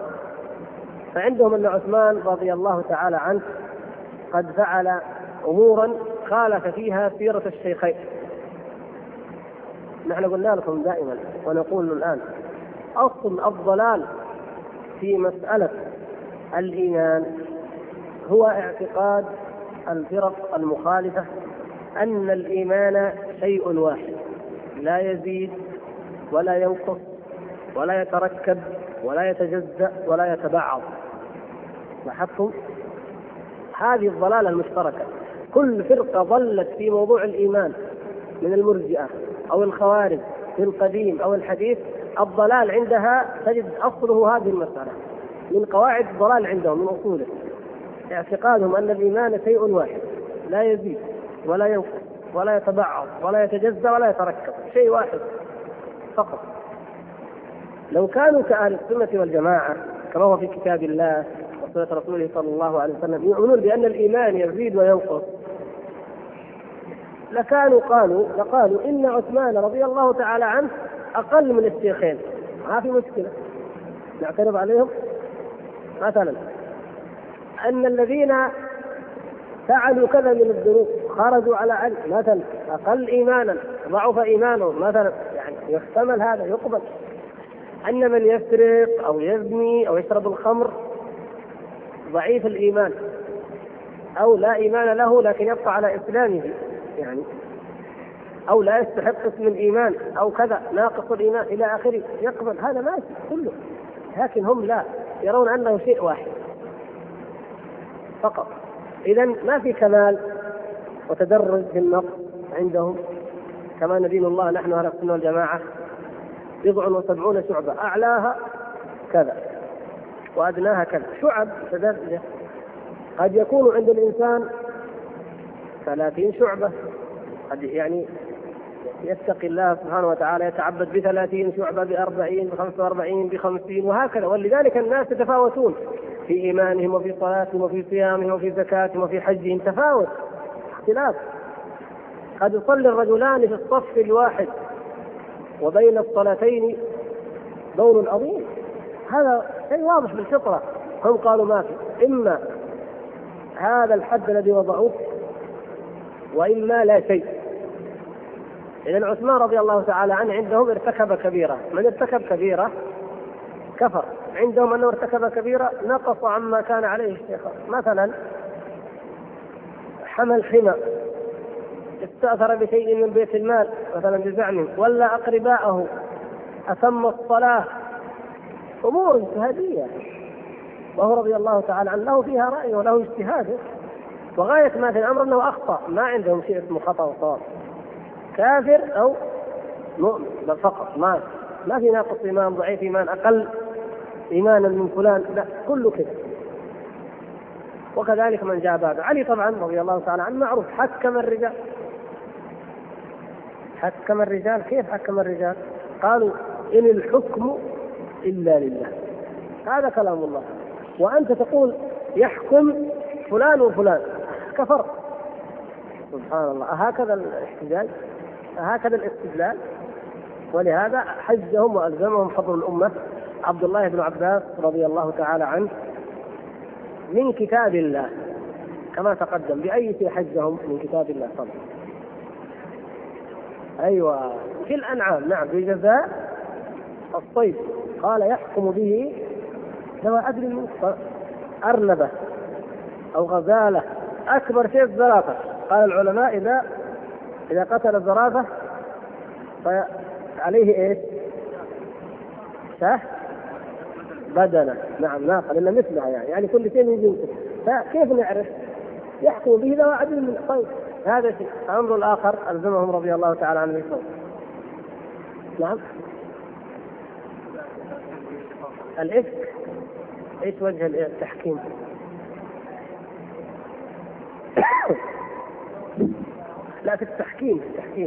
فعندهم أن عثمان رضي الله تعالى عنه قد فعل أمورا خالف فيها سيرة الشيخين. نحن قلنا لكم دائما ونقول الآن: أصل الضلال في مسألة الإيمان هو اعتقاد الفرق المخالفة أن الإيمان شيء واحد لا يزيد ولا ينقص ولا يتركب ولا يتجزأ ولا يتبعض. لاحظتم هذه الضلالة المشتركة. كل فرقة ضلت في موضوع الإيمان من المرجئة أو الخوارج في القديم أو الحديث، الضلال عندها تجد أصله هذه المسألة، من قواعد الضلال عندهم، من أصوله اعتقادهم أن الإيمان شيء واحد لا يزيد ولا ينقص ولا يتبعض ولا يتجزأ ولا يتركب، شيء واحد فقط. لو كانوا كأهل السنة والجماعة كما هو في كتاب الله وسنة رسوله صلى الله عليه وسلم يؤمنون بأن الإيمان يزيد وينقص، لقالوا إن عثمان رضي الله تعالى عنه أقل من الشيخين، ما في مشكلة نعترض عليهم. مثلا أن الذين فعلوا كذا من الذنوب خرجوا على علم مثلا أقل إيمانا ضعف إيمانهم مثلا، يعني يحتمل هذا يقبل. أن من يسرق أو يزني أو يشرب الخمر ضعيف الإيمان أو لا إيمان له لكن يبقى على إسلامه، يعني أو لا يستحق اسم الإيمان أو كذا ناقص الإيمان إلى آخره، يقبل هذا ماشي كله. لكن هم لا، يرون أنه شيء واحد فقط. إذن ما في كمال وتدرج في النقص عندهم. كما ندين الله نحن أهل السنة والجماعة 79 شعبة، أعلاها كذا وأدناها كذا، شعب تدرجة. قد يكون عند الإنسان 30 شعبة، قد يعني يتقي الله سبحانه وتعالى يتعبد ب30 شعبة، ب40 ب45 ب50 وهكذا. ولذلك الناس يتفاوتون في إيمانهم وفي صلاتهم وفي صيامهم وفي زكاتهم وفي حجهم، تفاوت اختلاف. قد يصلي الرجلان في الصف الواحد وبين الصلاتين دور عظيم، هذا شيء واضح بالفطرة. هم قالوا ما في، إما هذا الحد الذي وضعوه وإما لا شيء. إذن عثمان رضي الله تعالى عنه عندهم ارتكب كبيرة، من ارتكب كبيرة كفر، عندهم أنه ارتكب كبيرة نقص عما كان عليه الشيخ. مثلا حمل حمى، استأثر بشيء من بيت المال مثلا بزعمه، ولا أقرباءه، أتم الصلاة، أمور اجتهادية، وهو رضي الله تعالى عنه له فيها رأي وله اجتهاده، وغاية ما في الأمر أنه أخطأ، ما عندهم شيء اسمه خطأ وصواب، كافر أو مؤمن بل فقط، ما في ناقص إيمان ضعيف إيمان أقل إيمانا من فلان، لا كله كذا. وكذلك من جاء بعد علي طبعا رضي الله تعالى عنه معروف، حكم الرجال. كيف حكم الرجال؟ قالوا إن الحكم إلا لله، هذا كلام الله، وأنت تقول يحكم فلان وفلان، كفر. سبحان الله، هكذا الاحتجاج، هكذا الاستدلال. ولهذا حجهم وألزمهم حضر الأمة عبد الله بن عباس رضي الله تعالى عنه من كتاب الله كما تقدم. بأي شيء حجهم؟ من كتاب الله طبعا. أيوة في الأنعام، نعم، بجزاء الصيد قال يحكم به ذوي عدل منكم، أرنبة أو غزالة، أكبر شيء الزرافة. قال العلماء إذا قتل الزرافة فعليه إيش؟ شاه بدنة، نعم ناقة، لأن مثلها يعني كل شيء من جنسه. فكيف نعرف؟ يحكم به ذوي عدل من الصيد. هذا شيء. الأمر الآخر ألزمهم رضي الله تعالى عنه بالصوم. نعم. الإفك ايش وجه التحكيم؟ لا في التحكيم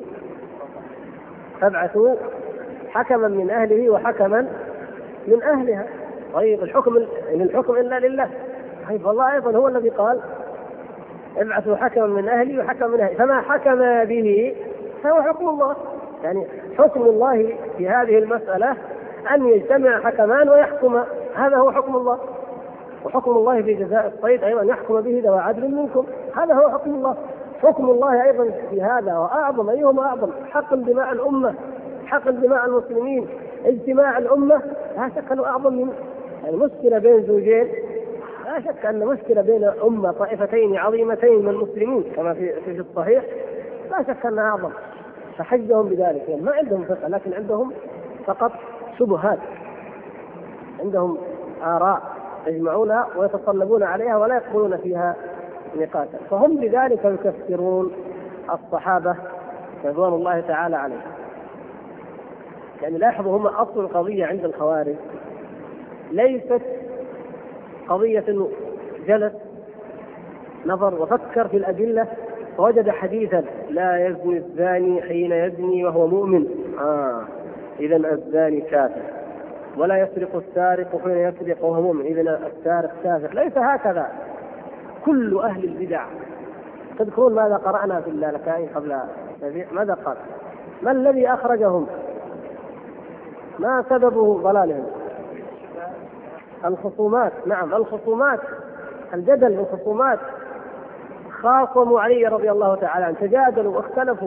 فابعثوا حكما من أهله وحكما من أهلها. طيب الحكم إلا لله. طيب والله أيضا هو الذي قال ابعثوا حكما من أهلي وحكما من أهلي، فما حكم به فهو حكم الله. يعني حكم الله في هذه المسألة أن يجتمع حكمان ويحكم، هذا هو حكم الله. وحكم الله في جزاء الصيد أيضا يحكم به ذوي عدل منكم، هذا هو حكم الله. حكم الله أيضا في هذا وأعظم. أيهما أعظم؟ حقن دماء الأمة، حقن دماء المسلمين، اجتماع الأمة، لا شك أنه أعظم من المشكلة بين زوجين. لا شك أن مشكلة بين أمة طائفتين عظيمتين من المسلمين كما في الصحيح لا شك أنها أعظم. فحجهم بذلك، يعني ما عندهم فقه لكن عندهم فقط شبهات، عندهم آراء يجمعونها ويتصلبون عليها ولا يقبلون فيها نقاشا، فهم بذلك يكفرون الصحابة رضوان الله تعالى عليهم. يعني لاحظوا هم أصل القضية عند الخوارج ليست قضية إنه جلس نظر وفكر في الأدلة فوجد حديثا لا يزني الزاني حين يزني وهو مؤمن، إذن الزاني كافر، ولا يسرق السارق حين يسرق وهو مؤمن، إذن السارق كافر. ليس هكذا. كل أهل البدع، تذكرون ماذا قرأنا في اللالكائي قبل ماذا قال؟ ما الذي أخرجهم؟ ما سبب ضلالهم؟ الخصومات. نعم، الخصومات، الجدل والخصومات. خاصموا علي رضي الله تعالى عنه، تجادلوا واختلفوا.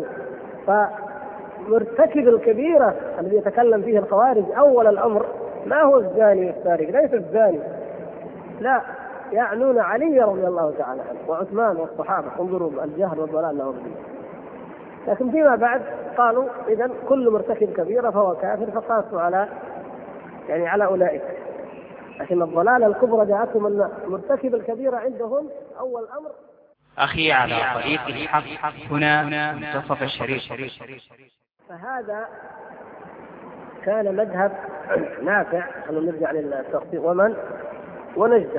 فمرتكب الكبيرة الذي يتكلم فيه الخوارج أول الأمر ما هو الزاني والسارق، ليس الزاني، لا، يعنون علي رضي الله تعالى عنه وعثمان والصحابة. انظروا الجهل والضلال لهم. لكن فيما بعد قالوا إذن كل مرتكب كبيرة فهو كافر، فقاسوا على أولئك. لكن الضلالة الكبرى جاءتهم أن مرتكب الكبيرة عندهم أول أمر. أخي على طريق الحق هنا منتصف الشريف. فهذا كان مذهب نافع. خلونا نرجع للتفصيل. ومن ونجدة.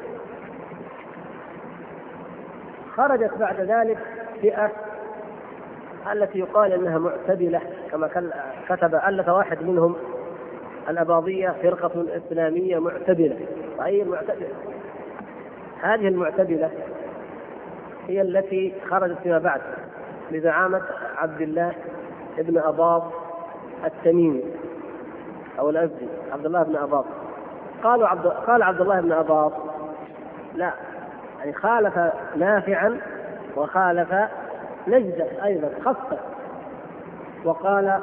خرجت بعد ذلك فئة التي يقال أنها معتدلة، كما ألف واحد منهم الأباضية فرقة إسلامية معتدلة. أي المعتدلة؟ هذه المعتدلة هي التي خرجت فيما بعد بزعامة عبد الله ابن أباض التميمي أو الأزدي، عبد الله بن أباض. قال عبد الله بن أباض لا، يعني خالف نافعا وخالف نجدة أيضا خاصة، وقال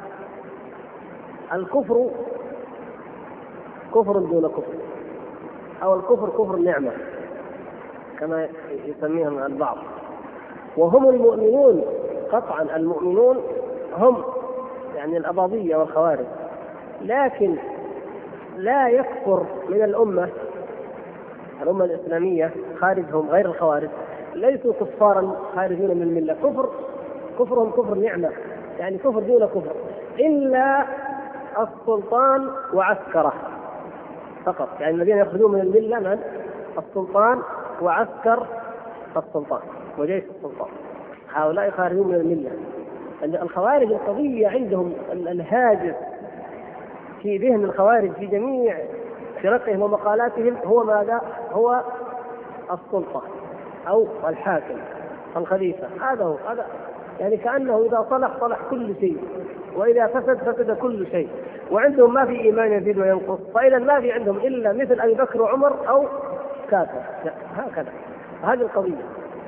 الكفر كفر دون كفر، أو الكفر كفر النعمة كما يسميهم البعض. وهم المؤمنون قطعا، المؤمنون هم يعني الأباضية والخوارج، لكن لا يكفر من الأمة الإسلامية خارجهم غير الخوارج ليسوا كفارا خارجين من الملة، كفرهم كفر نعمة، يعني كفر دون كفر، إلا السلطان وعسكره فقط. يعني الذين يخرجون من الملة من السلطان وعسكر السلطان وجيش السلطان، هؤلاء خارجون من الملة. الخوارج القضية عندهم الهاجس في ذهن الخوارج في جميع فرقهم ومقالاتهم هو ماذا؟ هو السلطة أو الحاكم الخليفة. هذا يعني كأنه إذا صلح كل شيء، وإذا فسد كل شيء. وعندهم ما في إيمان يزيد وينقص، فإذا ما في عندهم إلا مثل أبي بكر وعمر أو كافر. هكذا هذه القضية.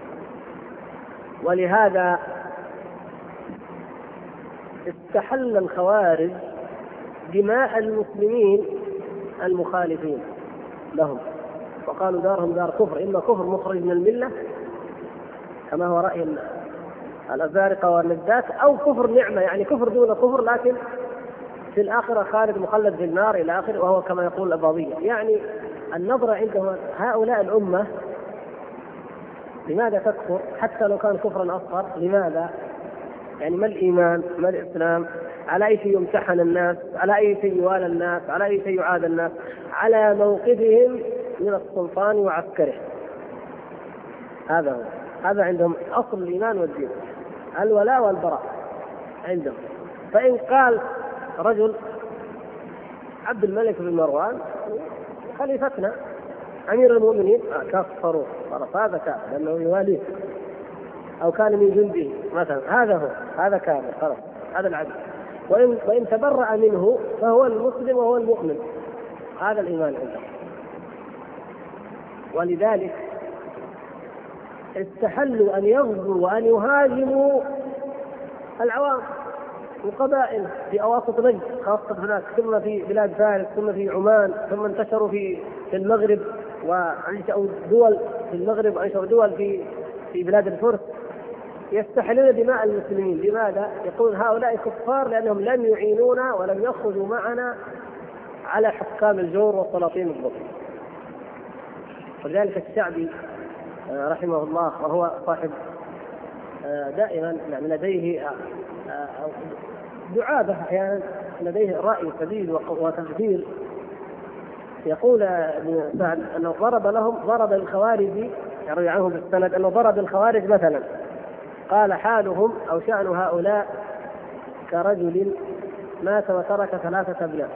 ولهذا استحل الخوارج دماء المسلمين المخالفين لهم، وقالوا دارهم دار كفر، إما كفر مخرج من الملة كما هو رأي الأزارقة والنجدات، أو كفر نعمة، يعني كفر دون كفر لكن في الآخرة خالد مخلد في النار إلى آخر، وهو كما يقول الأباضية. يعني النظرة عندهم هؤلاء الأمة لماذا تكفر حتى لو كان كفرا أصغر؟ لماذا؟ يعني ما الإيمان؟ ما الإسلام؟ على أي شيء يمتحن الناس؟ على أي شيء يوالى الناس؟ على أي شيء يعاد الناس؟ على موقفهم من السلطان وعسكره. هذا عندهم أصل الإيمان والدين، الولاء والبراء عندهم. فإن قال رجل عبد الملك بن مروان خليفتنا أمير المؤمنين، كفروا خلاص، هذا كافر لأنه يواليه، أو كان من جنده مثلا، هذا كافر خلاص، هذا العدل. وإن تبرأ منه فهو المسلم وهو المؤمن، هذا الإيمان عنده. ولذلك استحلوا أن يغزوا وأن يهاجموا العوام القبائل في أواسط نجد خاصة هناك، ثم في بلاد فارس، ثم في عمان، ثم انتشروا في المغرب وأنشأوا دول في المغرب وأنشأوا دول في بلاد الفرس، يستحلون دماء المسلمين. لماذا؟ يقول هؤلاء كفار لأنهم لم يعينونا ولم يأخذوا معنا على حكام الجور والسلاطين الظلم. ولذلك الشعبي رحمه الله وهو صاحب دائما يعني لديه دعابة أحيانا، لديه رأي سديد وتفكير، يقول ابن سعد أنه ضرب الخوارج، يروي عنه بالسند أنه ضرب الخوارج مثلا، قال حالهم أو شأن هؤلاء كرجل مات وترك 3 أبناء،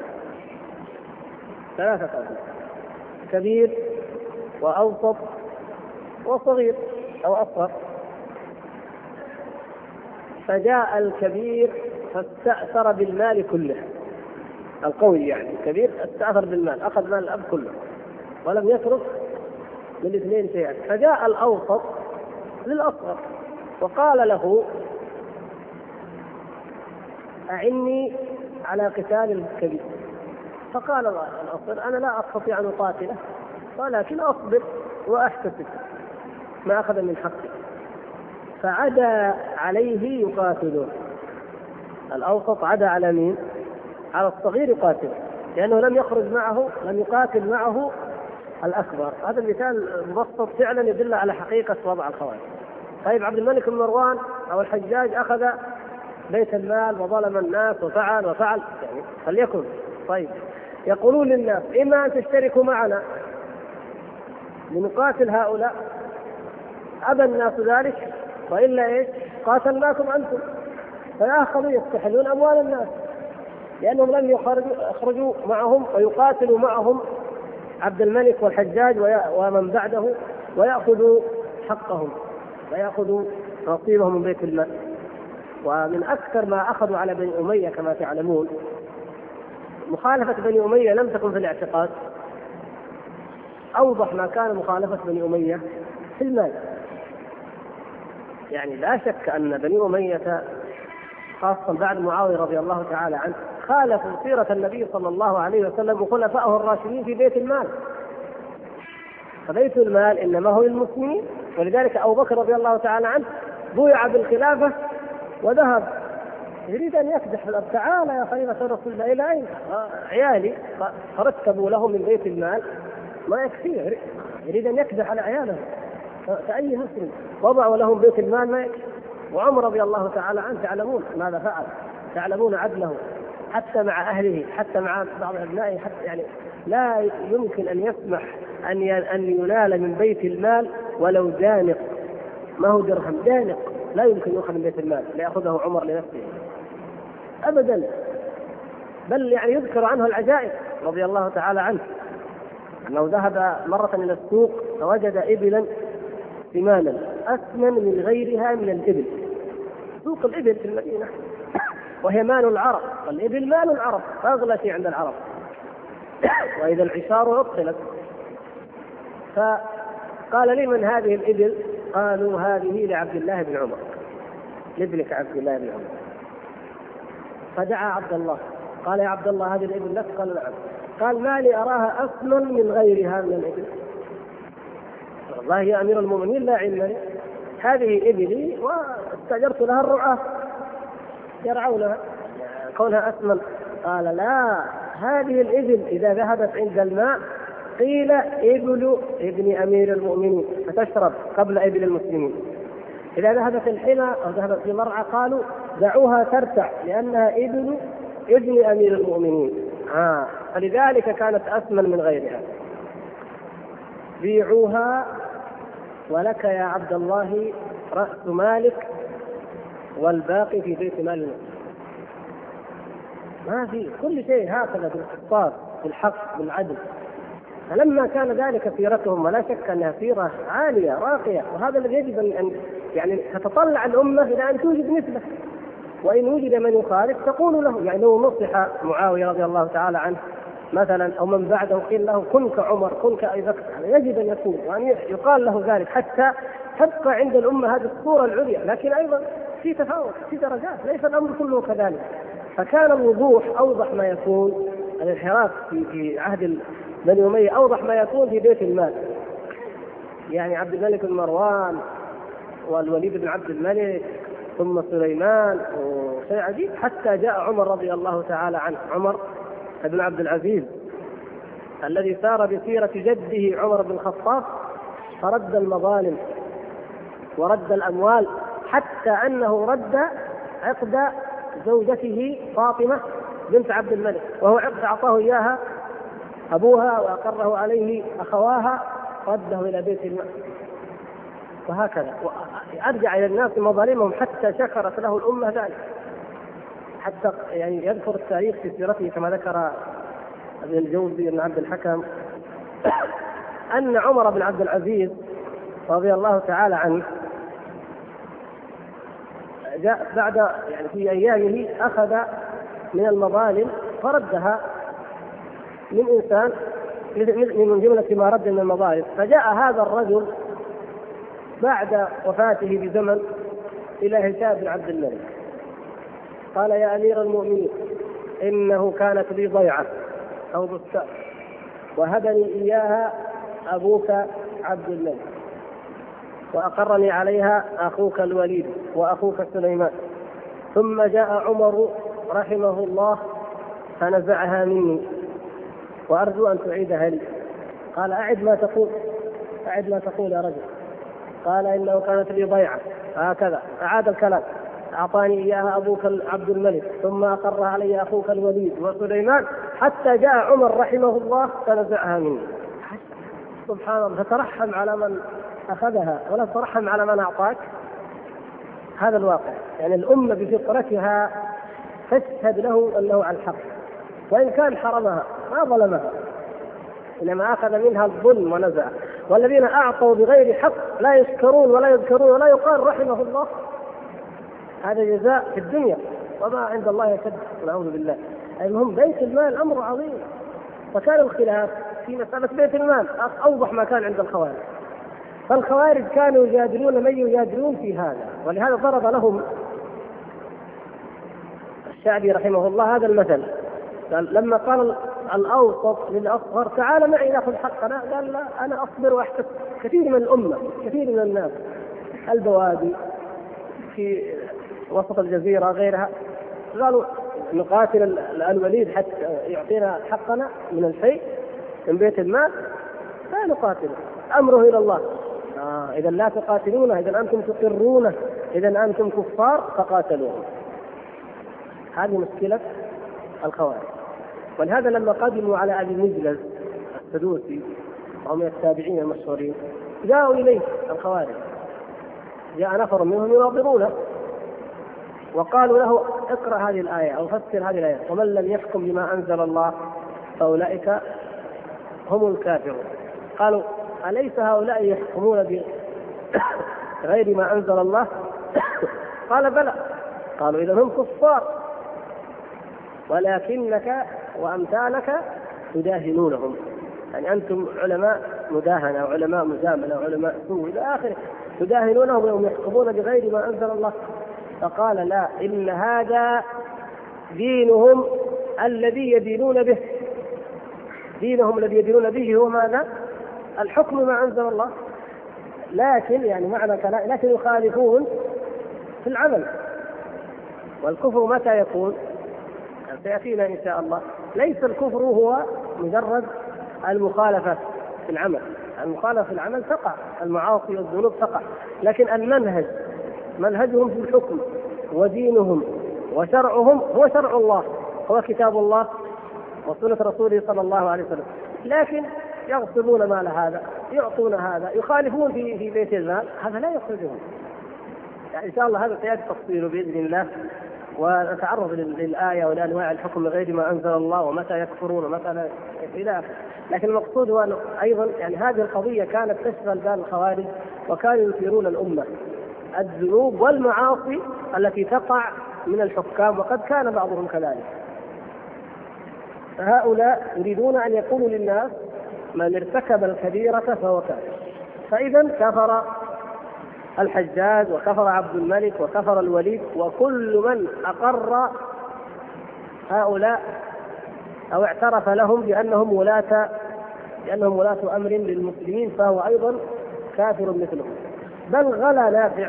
3 أبناء، كبير وأوسط وصغير أو أصغر، فجاء الكبير فاستأثر بالمال كله، القوي يعني الكبير استأثر بالمال، أخذ مال الأب كله ولم يترك للاثنين شيئا، فجاء الأوسط للأصغر وقال له أعني على قتال الكبير، فقال الأصغر أنا لا أستطيع أن أقاتله ولكن أصبر وأحتسب ما أخذ من حقه، فعدا عليه يقاتله. الأوسط عدا على مين؟ على الصغير يقاتله، لأنه لم يخرج معه، لم يقاتل معه الأكبر. هذا المثال مبسط فعلا يدل على حقيقة وضع الخوارج. طيب عبد الملك بن مروان أو الحجاج أخذ بيت المال وظلم الناس وفعل يعني فليكن. طيب يقولون للناس إما أن تشتركوا معنا لنقاتل هؤلاء، أبى الناس ذلك وإلا إيش؟ قاتلناكم أنتم. فأخذوا يستحلون أموال الناس لأنهم لم يخرجوا معهم ويقاتلوا معهم عبد الملك والحجاج ومن بعده ويأخذوا حقهم ويأخذوا نصيبهم من بيت المال. ومن أكثر ما أخذوا على بني أمية كما تعلمون، مخالفة بني أمية لم تكن في الاعتقاد، أوضح ما كان مخالفة بني أمية في المال. يعني لا شك أن بني أمية خاصة بعد معاوية رضي الله تعالى عنه خالفوا سيرة النبي صلى الله عليه وسلم وخلفائه الراشدين في بيت المال، فبيت المال إنما هو للمسلمين. ولذلك أبو بكر رضي الله تعالى عنه بويع بالخلافة وذهب يريد أن يكدح الأرض، تعال يا خليفة رسول الله إلى أين؟ عيالي فرتبوا له من بيت المال ما يكفيه، يريد أن يكدح على عياله كأي مسلم، وضعوا لهم بيت المال ما يكفي. وعمر رضي الله تعالى عنه تعلمون ماذا فعل، تعلمون عدله حتى مع أهله، حتى مع بعض أبنائه، حتى يعني لا يمكن أن يسمح أن ينال من بيت المال ولو دانق، ما هو درهم، دانق لا يمكن يؤخذ من بيت المال ليأخذه عمر لنفسه أبدا. بل يعني يذكر عنه العجائب رضي الله تعالى عنه أنه ذهب مرة إلى السوق فوجد إبلا ثمانا أثمن من غيرها من الإبل. سوق الإبل في المدينة وهي مال العرب، والإبل مال العرب أغلى شيء عند العرب، وإذا العشار عطلت. فقال لي من هذه الإبل؟ قالوا هذه لعبد الله بن عمر، لابنك عبد الله بن عمر. فدعا عبد الله قال يا عبد الله هذه الإبل لك؟ قال نعم. قال ما لي أراها أثمن من غيرها من الإبل. والله يا أمير المؤمنين لا علم لي، هذه إبلي واستأجرت لها الرعاة يرعونها كونها أثمن. قال لا، هذه الإبل إذا ذهبت عند الماء قيل إبل ابن أمير المؤمنين فتشرب قبل إبل المسلمين، إذا ذهبت الحمى أو ذهبت في مرعى قالوا دعوها ترتع لأنها ابن ابن أمير المؤمنين. فلذلك كانت أثمن من غيرها. بيعوها ولك يا عبد الله رأس مالك والباقي في بيت مال المسلمين. ما في كل شيء هكذا بالقسطاس بالحق بالعدل. فلما كان ذلك سيرتهم ولا شك أنها سيرة عالية راقية، وهذا الذي يجب أن يعني تتطلع الأمة إلى أن توجد مثله، وإن وجد من يخالف تقول له. يعني لو نصح معاوية رضي الله تعالى عنه مثلا أو من بعده قيل له كن كعمر كن كأبي بكر، يعني يجب أن يكون وأن يقال له ذلك حتى تبقى عند الأمة هذه الصورة العليا، لكن أيضا في تفاوت، في درجات، ليس الأمر كله كذلك. فكان الوضوح أوضح ما يكون، الانحراف في عهد بني أمية أوضح ما يكون في بيت المال، يعني عبد الملك بن مروان والوليد بن عبد الملك ثم سليمان وشيء عجيب، حتى جاء عمر رضي الله تعالى عنه، عمر بن عبد العزيز الذي سار بسيرة جده عمر بن الخطاب، فرد المظالم ورد الأموال، حتى أنه رد عقد زوجته فاطمة بنت عبد الملك، وهو عقد أعطاه إياها أبوها وأقره عليه أخواها، رده إلى بيت المال. وهكذا أرجع إلى الناس مظالمهم حتى شكرت له الأمة ذلك. حتى يعني يذكر التاريخ في سيرته كما ذكر ابن الجوزي بن عبد الحكم أن عمر بن عبد العزيز رضي الله تعالى عنه جاء بعد يعني في أيامه أخذ من المظالم فردها من إنسان من جملة ما رد من المظالم. فجاء هذا الرجل بعد وفاته بزمن إلى هشام بن عبد الملك قال: يا أمير المؤمنين، إنه كانت لي ضيعة أو بستان وهبني إياها أبوك عبد الملك، وأقرني عليها أخوك الوليد وأخوك سليمان، ثم جاء عمر رحمه الله فنزعها مني، وأرجو أن تعيدها لي. قال: أعد ما تقول، أعد ما تقول يا رجل. قال: إنه كانت لي ضيعة، هكذا أعاد الكلام: أعطاني إياها أبوك عبد الملك، ثم أقر علي أخوك الوليد وسليمان، حتى جاء عمر رحمه الله فنزعها مني. سبحان الله، فترحم على من أخذها ولا ترحم على من أعطاك. هذا الواقع، يعني الأمة بفطرتها تشهد له أنه على الحق، وإن كان حرمها ما ظلمها، إنما أخذ منها الظلم ونزع. والذين أعطوا بغير حق لا يشكرون ولا يذكرون ولا يقال رحمه الله. هذا جزاء في الدنيا، وما عند الله يشد، نعوذ بالله. المهم بيت المال أمر عظيم. فكان الخلاف في مسألة بيت المال أوضح ما كان عند الخوارج. فالخوارج كانوا يجادلون من يجادلون في هذا، ولهذا ضرب لهم الشعبي رحمه الله هذا المثل. لما قال الأوسط للأصغر: تعال معي نأخذ حقنا، قال: لا، أنا أصبر وأحتسب. كثير من الأمة، كثير من الناس، البوادي في وسط الجزيرة غيرها، قالوا نقاتل الوليد حتى يعطينا حقنا من الشيء من بيت المال، لا نقاتله، أمره إلى الله. إذا لا تقاتلونه، إذا أنتم تقرونه، إذا أنتم كفار فقاتلوهم. هذه مشكلة الخوارج. ولهذا لما قدموا على أبي مجلس السدوسي وهم من التابعين المشهورين، جاءوا إليه الخوارج، جاء نفر منهم يناظرونه، وقالوا له: اقرأ هذه الآية أو فسر هذه الآية: ومن لم يحكم بما أنزل الله فأولئك هم الكافرون. قالوا: أليس هؤلاء يحكمون بغير ما أنزل الله؟ قال: بلى. قالوا: إذا هم كفار، ولكنك وأمثالك تداهنونهم، يعني أنتم علماء مداهنة وعلماء مجاملة وعلماء سوء إلى آخره، تداهنونهم وهم يحكمون بغير ما أنزل الله. فقال: لا، إن هذا دينهم الذي يدينون به، دينهم الذي يدينون به هو ماذا؟ الحكم ما أنزل الله، لكن يعني معنى كلام، لكن يخالفون في العمل. والكفر متى يكون؟ سيأتينا إن شاء الله. ليس الكفر هو مجرد المخالفة في العمل، المخالفة في العمل تقع، المعاصي والذنوب تقع، لكن المنهج، منهجهم في الحكم ودينهم وشرعهم هو شرع الله، هو كتاب الله وسنة رسوله صلى الله عليه وسلم. لكن يغصبون مال هذا، يعطون هذا، يخالفون في بيت المال، هذا لا يخرجهم. يعني إن شاء الله هذا سيأتي تفصيله بإذن الله، ونتعرض للآية ولأنواع الحكم بغير ما أنزل الله ومتى يكفرون ومتى لا إلى آخره. لكن المقصود هو أنه أيضا يعني هذه القضية كانت تشغل بال الخوارج، وكانوا يثيرون الأمة الذنوب والمعاصي التي تقع من الحكام، وقد كان بعضهم كذلك. فهؤلاء يريدون أن يقولوا للناس: من ارتكب الكبيرة فهو كافر. فإذا كفر الحجاج وكفر عبد الملك وكفر الوليد، وكل من أقر هؤلاء أو اعترف لهم بأنهم ولاة أمر للمسلمين فهو أيضا كافر مثلهم. بل غلا نافع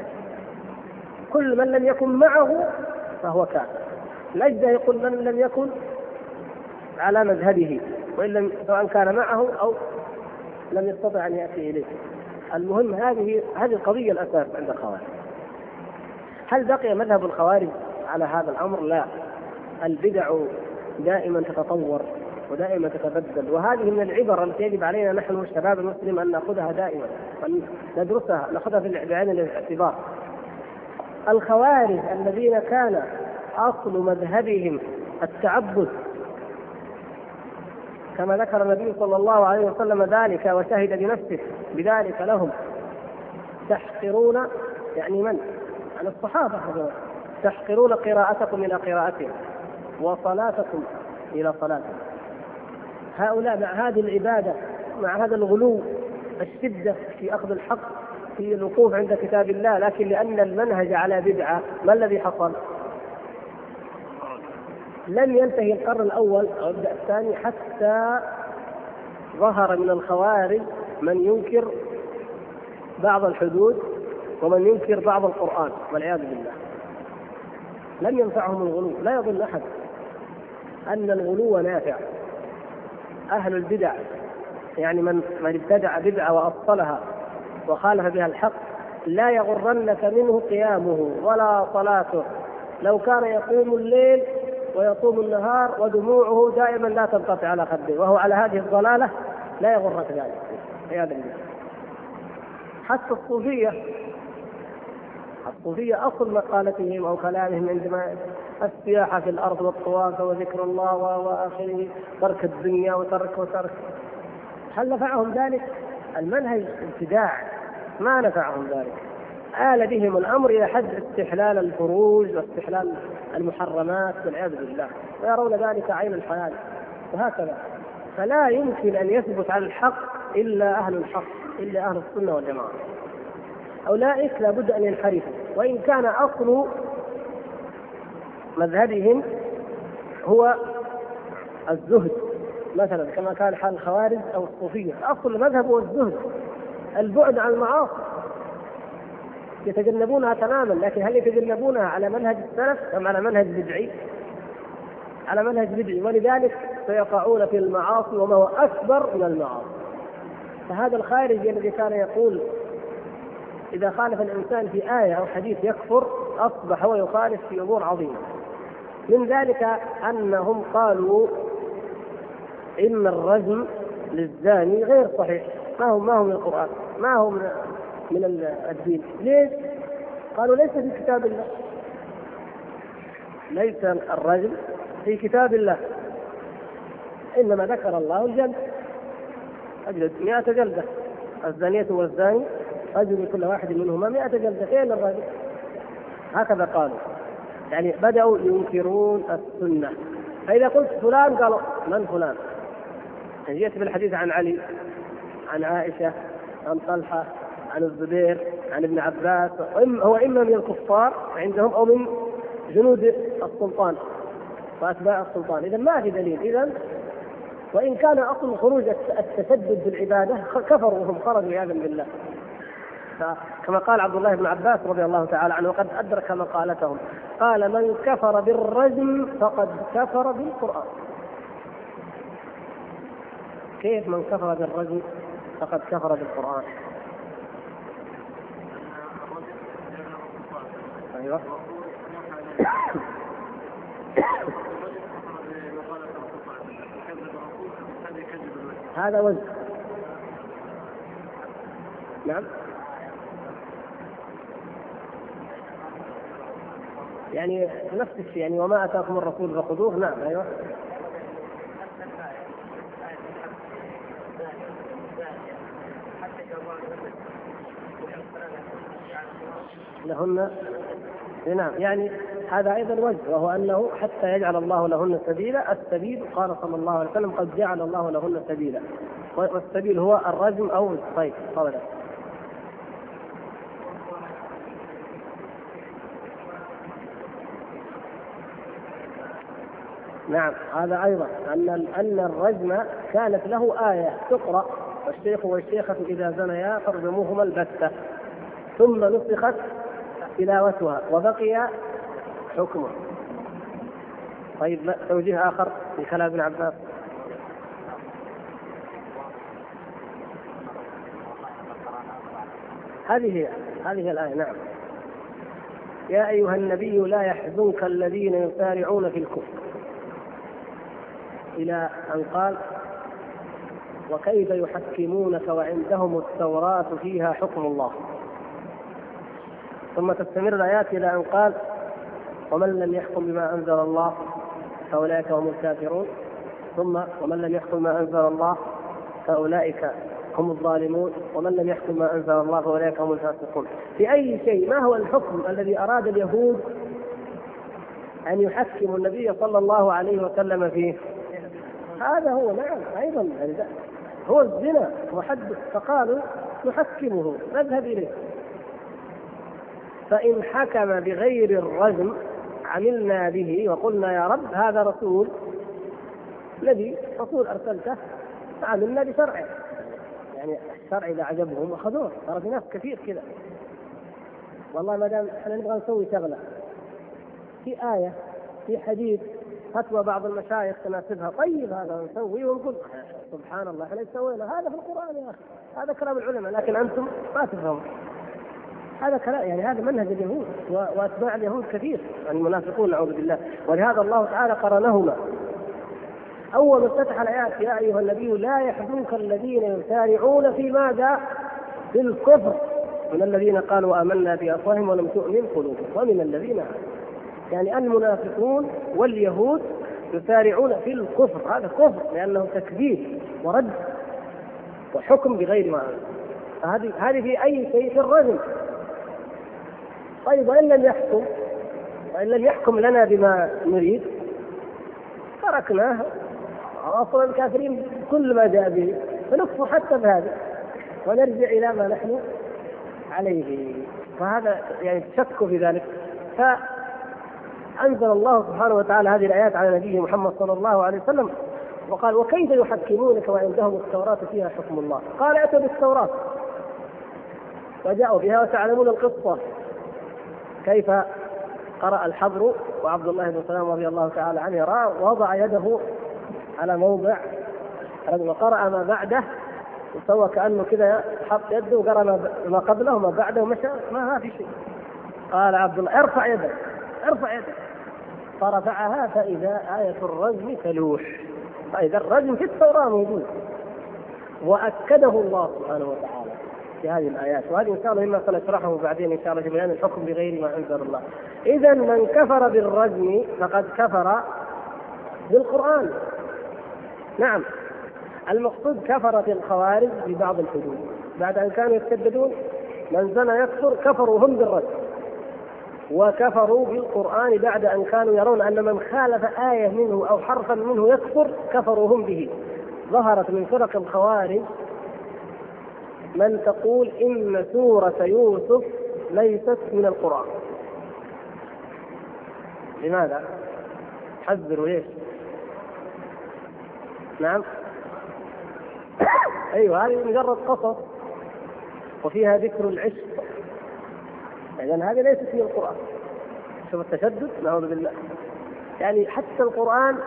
كل من لم يكن معه فهو كافر. الأجزاء يقول من لم يكن على مذهبه سواء كان معه أو لم يستطع أن يأتي إليه. المهم هذه القضية الأساس عند الخوارج. هل بقي مذهب الخوارج على هذا الأمر؟ لا، البدع دائما تتطور ودائما تتبدل، وهذه من العبر التي يجب علينا نحن الشباب المسلم أن نأخذها دائما، أن ندرسها، نأخذها بعين الاعتبار. الخوارج الذين كان أصل مذهبهم التعبد كما ذكر النبي صلى الله عليه وسلم ذلك وشهد بنفسه بذلك لهم، تحقرون يعني من؟ عن الصحابة، تحقرون قراءتكم إلى قراءتهم وصلاتكم إلى صلاتهم. هؤلاء مع هذه العبادة، مع هذا الغلو، الشدة في أخذ الحق، في الوقوف عند كتاب الله، لكن لأن المنهج على بدعة ما الذي حصل؟ لم ينتهي القرن الأول أو البدء الثاني حتى ظهر من الخوارج من ينكر بعض الحدود ومن ينكر بعض القرآن والعياذ بالله. لم ينفعهم الغلو. لا يظن أحد أن الغلو نافع. أهل البدع يعني من ابتدع بدعة وأصلها وخالف بها الحق لا يغرنك منه قيامه ولا صلاته، لو كان يقوم الليل ويصوم النهار ودموعه دائما لا تنقطع على خده وهو على هذه الضلالة لا يغرك ذلك عياذا بالله. حتى الصوفية أصل مقالتهم أو كلامهم عندما السياحة في الأرض والطواف وذكر الله وآخره، ترك الدنيا وترك هل نفعهم ذلك؟ المنهج ابتداع ما نفعهم ذلك. آل بهم الأمر إلى حد استحلال الفروج واستحلال المحرمات والعياذ بالله، ويرون ذلك عين الحياة وهكذا. فلا يمكن أن يثبت على الحق إلا أهل الحق، إلا أهل السنة والجماعة. أولئك لابد أن ينحرفوا، وإن كان أصل مذهبهم هو الزهد مثلا كما كان حال الخوارج أو الصوفية، أصل المذهب هو الزهد، البعد عن المعاصي، يتجنبونها تماما. لكن هل يتجنبونها على منهج السلف أم على منهج بدعي؟ على منهج بدعي، ولذلك سيقعون في المعاصي وما هو أكبر من المعاصي. فهذا الخارجي الذي كان يقول إذا خالف الإنسان في آية أو حديث يكفر، أصبح هو يخالف في أمور عظيمة. من ذلك أنهم قالوا إن الرجم للزاني غير صحيح، ما هو من القرآن، ما هو من الدين. ليش؟ قالوا ليس في كتاب الله، ليس الرجم في كتاب الله، إنما ذكر الله الجلد، أجلد 100 جلدة، الزانية والزاني أجل كل واحد منهما 100 جلدة، فين الرجم؟ هكذا قالوا، يعني بدأوا ينكرون السنة. فإذا قلت فلان قالوا من فلان؟ يعني جئت بالحديث عن علي، عن عائشة، عن طلحة، عن الزبير، عن ابن عباس، هو إما من الكفار عندهم أو من جنود السلطان وأتباع السلطان، إذا ما في دليل. إذا وإن كان أصل خروج التشدد في العبادة كفروا وهم خرجوا عياذا بالله. كما قال عبد الله بن عباس رضي الله تعالى عنه وقد أدرك مقالتهم، قال من كفر بالرجم فقد كفر بالقرآن. كيف من كفر بالرجم فقد كفر بالقرآن؟ أيوة. هذا وجه. نعم، يعني نفس الشيء، يعني وما أتاكم الرسول فخذوه. نعم، أيوة. لهن، نعم، يعني هذا أيضا وجه، وهو أنه حتى يجعل الله لهن سبيلا. السبيل قال صلى الله عليه وسلم قد جعل الله لهن سبيلا، والسبيل هو الرجم أو طيب. نعم هذا أيضا أن الرجم كانت له آية تقرأ: والشيخ والشيخة إذا زنيا فارجموهما البتة، ثم نسخت تلاوتها وبقي حكمه. طيب توجيه آخر في كلام ابن عباس. هذه الآية. نعم: يا أيها النبي لا يحزنك الذين يسارعون في الكفر، إلى أن قال: وكيف يحكمونك وعندهم التوراة فيها حكم الله. ثم تستمر الآيات إلى أن قال: ومن لم يحكم بما أنزل الله فأولئك هم الكافرون. ثم: ومن لم يحكم ما أنزل الله فأولئك هم الظالمون، ومن لم يحكم ما أنزل الله فأولئك هم الفاسقون. في أي شيء ما هو الحكم الذي أراد اليهود أن يحكموا النبي صلى الله عليه وسلم فيه؟ هذا هو. نعم أيضا هو الزنا وحد، فقالوا نحكمه نذهب إليه. فإن حكم بغير الرجم عملنا به وقلنا يا رب هذا رسول أرسلته فعملنا بشرعه. يعني الشرع إذا عجبهم أخذوه. ترى في ناس كثير كذا، والله ما دام احنا نبغى نسوي شغلة في آية في حديث فتوى بعض المشايخ تناسبها، طيب هذا نسويه ونقول سبحان الله احنا سوينا هذا في القرآن يا أخي، هذا كلام العلماء، لكن أنتم ما تفهمون. هذا كلام، يعني هذا منهج اليهود وأتباع اليهود كثير، يعني المنافقون نعوذ بالله. ولهذا الله تعالى قرنهما. أول ما افتتح الآيات: يا أيها النبي لا يحزنك الذين يسارعون في ماذا؟ في الكفر من الذين قالوا آمنا بأفواههم ولم تؤمن قلوبهم ومن الذين يعني المنافقون واليهود يسارعون في الكفر. هذا كفر لأنه تكذيب ورد وحكم بغير ما أنزل. هذه في أي شيء في الرجل. طيب وإن لم يحكم لنا بما نريد تركناه أصلا الكافرين كل ما جاء به، فنكفر حتى بهذا ونرجع إلى ما نحن عليه. فهذا يعني تشك في ذلك. فأنزل الله سبحانه وتعالى هذه الآيات على نبيه محمد صلى الله عليه وسلم وقال: وكيف يحكمونك وعندهم التوراة فيها حكم الله. قال: أتوا بالتوراة وجاءوا بها وتعلمون القصة كيف قرأ الحبر وعبد الله بن سلام رضي الله تعالى عنه وضع يده على موضع وقرأ ما بعده وسوى كأنه كذا حط يده وقرأ ما قبله وما بعده ومشى ما في شيء. قال عبد الله: ارفع يدك. فرفعها فإذا آية الرجم تلوح. فإذا الرجم في التوراة موجود، وأكده الله سبحانه وتعالى في هذه الآيات. وهذه إن شاء الله مما سنشرحه بعدين إن شاء الله في بيان الحكم بغير ما أنزل الله. إذا من كفر بالرجم فقد كفر بالقرآن. نعم، المقصود كفرت الخوارج ببعض الحدود بعد أن كانوا يستبدون من زنى يكفر، كفروا هم بالرجم، وكفروا بالقرآن بعد أن كانوا يرون أن من خالف آية منه أو حرفا منه يكفر، كفروا هم به. ظهرت من فرق الخوارج من تقول إن سورة يوسف ليست من القرآن. لماذا؟ حذروا ليش؟ نعم أيوة، هذه مجرد قصص وفيها ذكر العشق، إذن هذه ليست من القرآن. شوف التشدد، نعوذ بالله. يعني حتى القرآن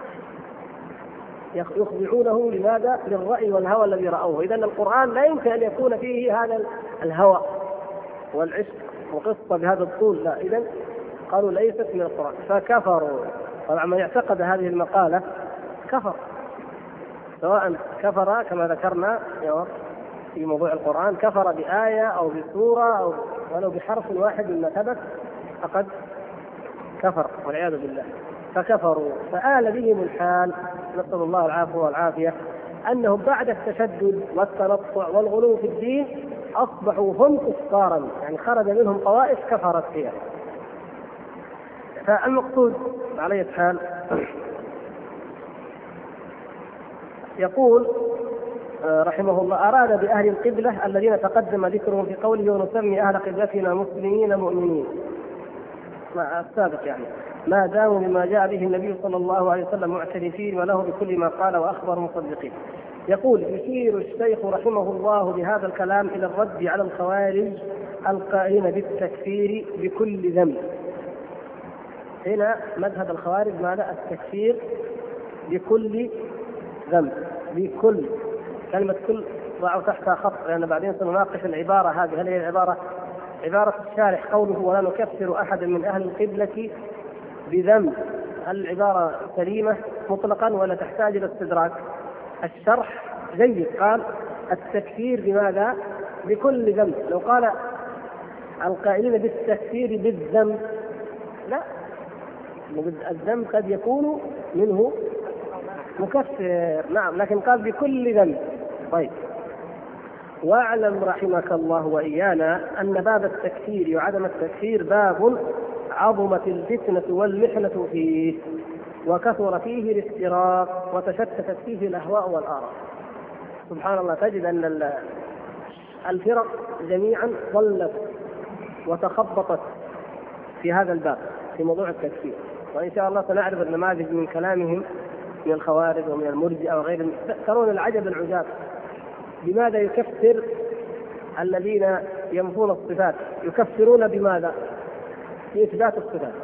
يخضعونه لماذا؟ للرأي والهوى الذي رأوه. إذن القرآن لا يمكن أن يكون فيه هذا الهوى والعشق وقصة بهذا الطول، لا. إذن قالوا ليست من القرآن فكفروا. طبعا من اعتقد هذه المقالة كفر، سواء كفر كما ذكرنا في موضوع القرآن، كفر بآية أو بسورة أو ولو بحرف واحد مما ثبت فقد كفر والعياذ بالله. فكفروا فآل بهم الحال، نسأل الله العافية والعافية، أنهم بعد التشدد والتنطع والغلو في الدين أصبحوا هم كفارا، يعني خرج منهم طوائف كفرت فيها. فالمقصود على أي حال يقول رحمه الله: أراد بأهل القبلة الذين تقدم ذكرهم في قوله ونسمي أهل قبلتنا مسلمين مؤمنين، مع السابق يعني. ما داموا بما جاء به النبي صلى الله عليه وسلم معترفين وله بكل ما قال وأخبر مصدقين. يقول يشير الشيخ رحمه الله بهذا الكلام إلى الرد على الخوارج القائلين بالتكفير بكل ذنب. هنا مذهب الخوارج ماذا؟ التكفير بكل ذنب. بكل، كلمة كل ضعوا تحتها خط لأن بعدين سنناقش العبارة هذه. هل هي العبارة عبارة الشارح قوله ولا نكفر أحدا من أهل القبلة بذنب، هل العبارة سليمة مطلقا ولا تحتاج إلى استدراك؟ الشرح جيد، قال التكفير بماذا؟ بكل ذنب. لو قال القائلين بالتكفير بالذنب، لا، الذنب قد يكون منه مكفر، نعم، لكن قال بكل ذنب. طيب، واعلم رحمك الله وإيانا أن باب التكفير وعدم التكفير باب عظمت الفتنة والمحنة فيه، وكثر فيه الافتراق، وتشتتت فيه الأهواء والآراء. سبحان الله، تجد أن الفرق جميعا ضلت وتخبطت في هذا الباب في موضوع التكفير، وإن شاء الله سنعرف النماذج من كلامهم من الخوارج ومن المرجئة وغيرهم. ترون العجب العجاب، لماذا يكفر الذين ينفون الصفات؟ يكفرون بماذا؟ بإثبات الصفات.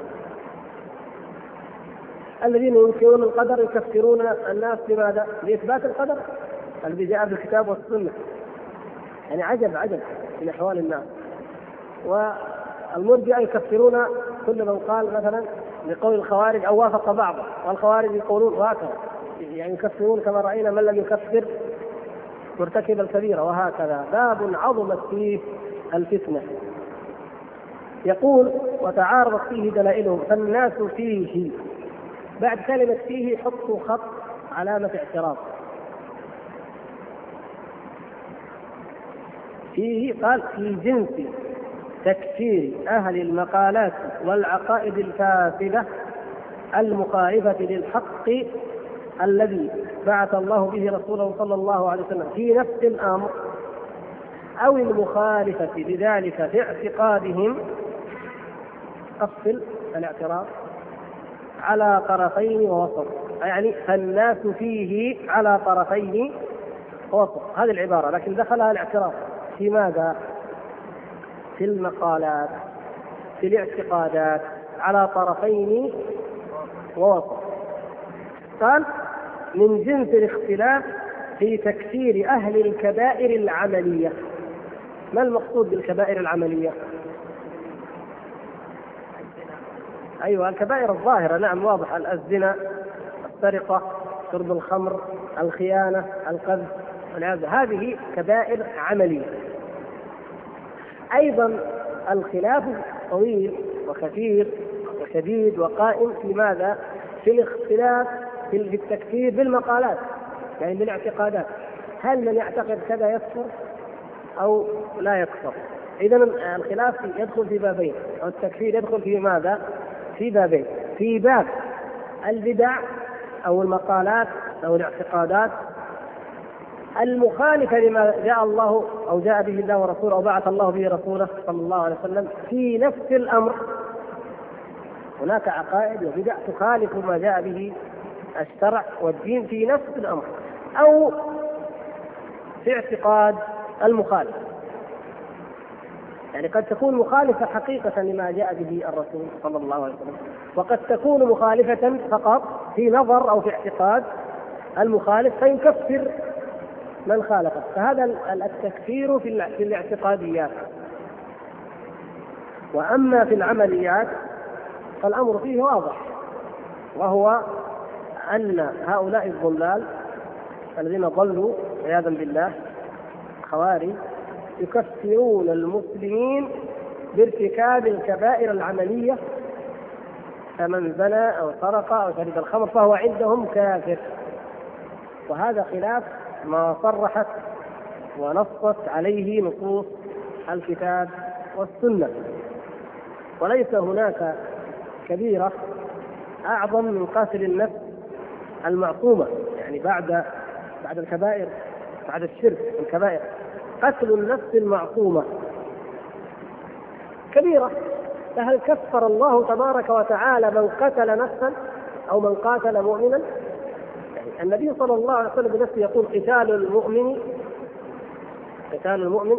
الذين ينكرون القدر يكفرون الناس بماذا؟ بإثبات القدر الذي جاء بالكتاب والسنة. يعني عجب من أحوال الناس. والمرجئة يكفرون كل من قال مثلا بقول الخوارج أو وافق بعضه، والخوارج يقولون وهكذا، يعني يكفرون كما رأينا من لم يكفر مرتكب الكبيرة، وهكذا باب عظمت فيه الفتنة. يقول وتعارضت فيه دلائلهم فالناس فيه، بعد كلمة فيه حطوا خط علامة اعتراض. فيه قال في جنس تكفير أهل المقالات والعقائد الفاسدة المخالفة للحق الذي بعث الله به رسوله صلى الله عليه وسلم في نفس الأمر، أو المخالفة بذلك في اعتقادهم. أفصل الاعتراض على طرفين ووسط، يعني فالناس فيه على طرفين ووسط، هذه العبارة، لكن دخلها الاعتراض في ماذا؟ في المقالات، في الاعتقادات، على طرفين ووسط. قال من جنس الاختلاف في تكفير أهل الكبائر العملية. ما المقصود بالكبائر العملية؟ أيوة، الكبائر الظاهرة، نعم، واضح، الزنا، السرقة، شرب الخمر، الخيانة، القذف، هذه كبائر عملية. أيضا الخلاف طويل وكثير وشديد وقائم في ماذا؟ في الاختلاف في التكفير بالمقالات، يعني بالاعتقادات. هل من يعتقد كذا يكفر أو لا يكفر؟ إذن الخلاف يدخل في بابين، أو التكفير يدخل في ماذا؟ في بابين. في باب البدع أو المقالات أو الاعتقادات المخالفة لما جاء الله أو جاء به الله ورسوله أو بعث الله به رسوله صلى الله عليه وسلم في نفس الأمر. هناك عقائد وبدع تخالف ما جاء به الشرع والدين في نفس الأمر، أو في اعتقاد المخالف، يعني قد تكون مخالفة حقيقة لما جاء به الرسول صلى الله عليه وسلم، وقد تكون مخالفة فقط في نظر أو في اعتقاد المخالف فيكفر من خالفه. فهذا التكفير في الاعتقاديات. وأما في العمليات فالأمر فيه واضح، وهو أن هؤلاء الضلال الذين ضلوا عياذا بالله خوارج يكفرون المسلمين بارتكاب الكبائر العملية، فمن زنى أو سرق أو شرب الخمر فهو عندهم كافر. وهذا خلاف ما صرحت ونصت عليه نصوص الكتاب والسنة، وليس هناك كبيرة أعظم من قتل النفس المعصومة، يعني بعد الكبائر، بعد الشرك الكبائر، قتل النفس المعصومة كبيرة. فهل كفر الله تبارك وتعالى من قتل نفسا أو من قاتل مؤمنا؟ يعني النبي صلى الله عليه وسلم بنفسه يقول قتال المؤمن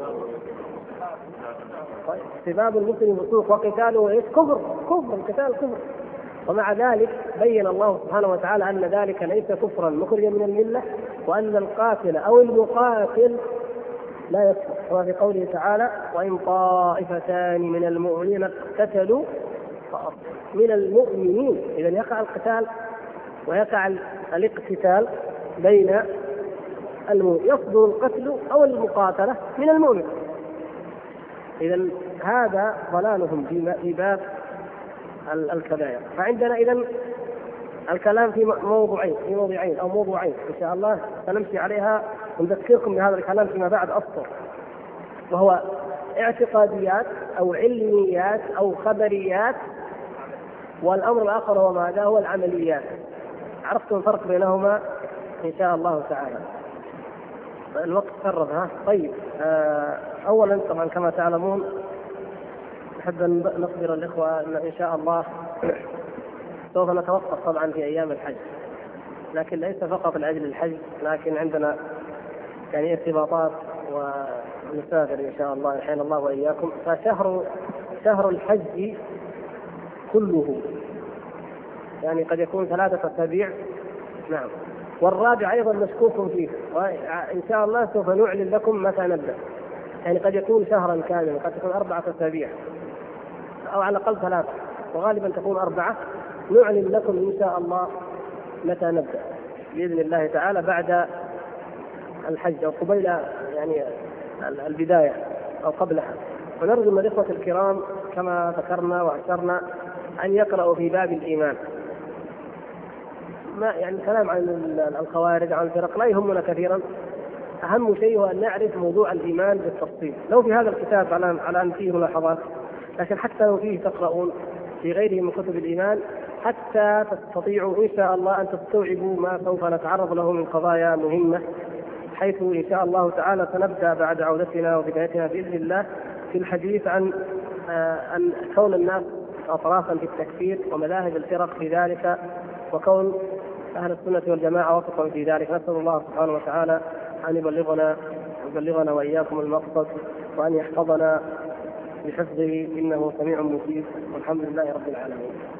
سباب المسلم فسوق وقتاله كفر، القتال كفر. ومع ذلك بين الله سبحانه وتعالى أن ذلك ليس كفرا مخرجا من الملة، وأن القاتل أو المقاتل لا يكفر، كما في قوله تعالى: وإن طائفتان من المؤمنين اقتتلوا من المؤمنين. إذا يقع القتال ويقع الاقتتال بين يصدر القتل أو المقاتلة من المؤمن. إذا هذا ضلالهم في باب الكبائر. فعندنا إذن الكلام في موضوعين إن شاء الله سنمشي عليها ونذكركم بهذا الكلام فيما بعد أسطر، وهو اعتقاديات أو علميات أو خبريات، والأمر الآخر هو ماذا؟ هو العمليات. عرفتم الفرق بينهما إن شاء الله تعالى. الوقت قرب. طيب، أولا طبعا كما تعلمون نحب أن نخبر الإخوة إن شاء الله سوف نتوقف طبعا في أيام الحج، لكن ليس فقط لأجل الحج، لكن عندنا يعني ارتباطات ونسافر إن شاء الله يحيينا الله وإياكم. فشهر الحج كله يعني قد يكون 3 أسابيع، نعم، والرابع أيضا مشكوك فيه، وإن شاء الله سوف نعلن لكم متى نبدأ. يعني قد يكون شهرا كاملا، قد تكون 4 أسابيع أو على الأقل 3، وغالبا تكون 4. نعلن لكم إن شاء الله متى نبدأ بإذن الله تعالى بعد الحج أو قبيل يعني البداية أو قبلها. ونرجو من الإخوة الكرام كما ذكرنا وأشرنا أن يقرأوا في باب الإيمان. ما يعني كلام عن الخوارج عن الفرق لا يهمنا كثيرا، أهم شيء هو أن نعرف موضوع الإيمان بالتفصيل. لو في هذا الكتاب على أن فيه ملاحظات، لكن حتى لو فيه تقرؤون في غيره من كتب الإيمان حتى تستطيعوا إن شاء الله أن تستوعبوا ما سوف نتعرض له من قضايا مهمة، حيث إن شاء الله تعالى سنبدأ بعد عودتنا وبدايتنا بإذن الله في الحديث عن أن كون الناس أطرافا في التكفير ومذاهب الفرق في ذلك، وكون أهل السنة والجماعة وفقوا في ذلك. نسأل الله سبحانه وتعالى أن يبلغنا وإياكم المقصد، وأن يحفظنا بحفظه إنه سميع مجيب، والحمد لله رب العالمين.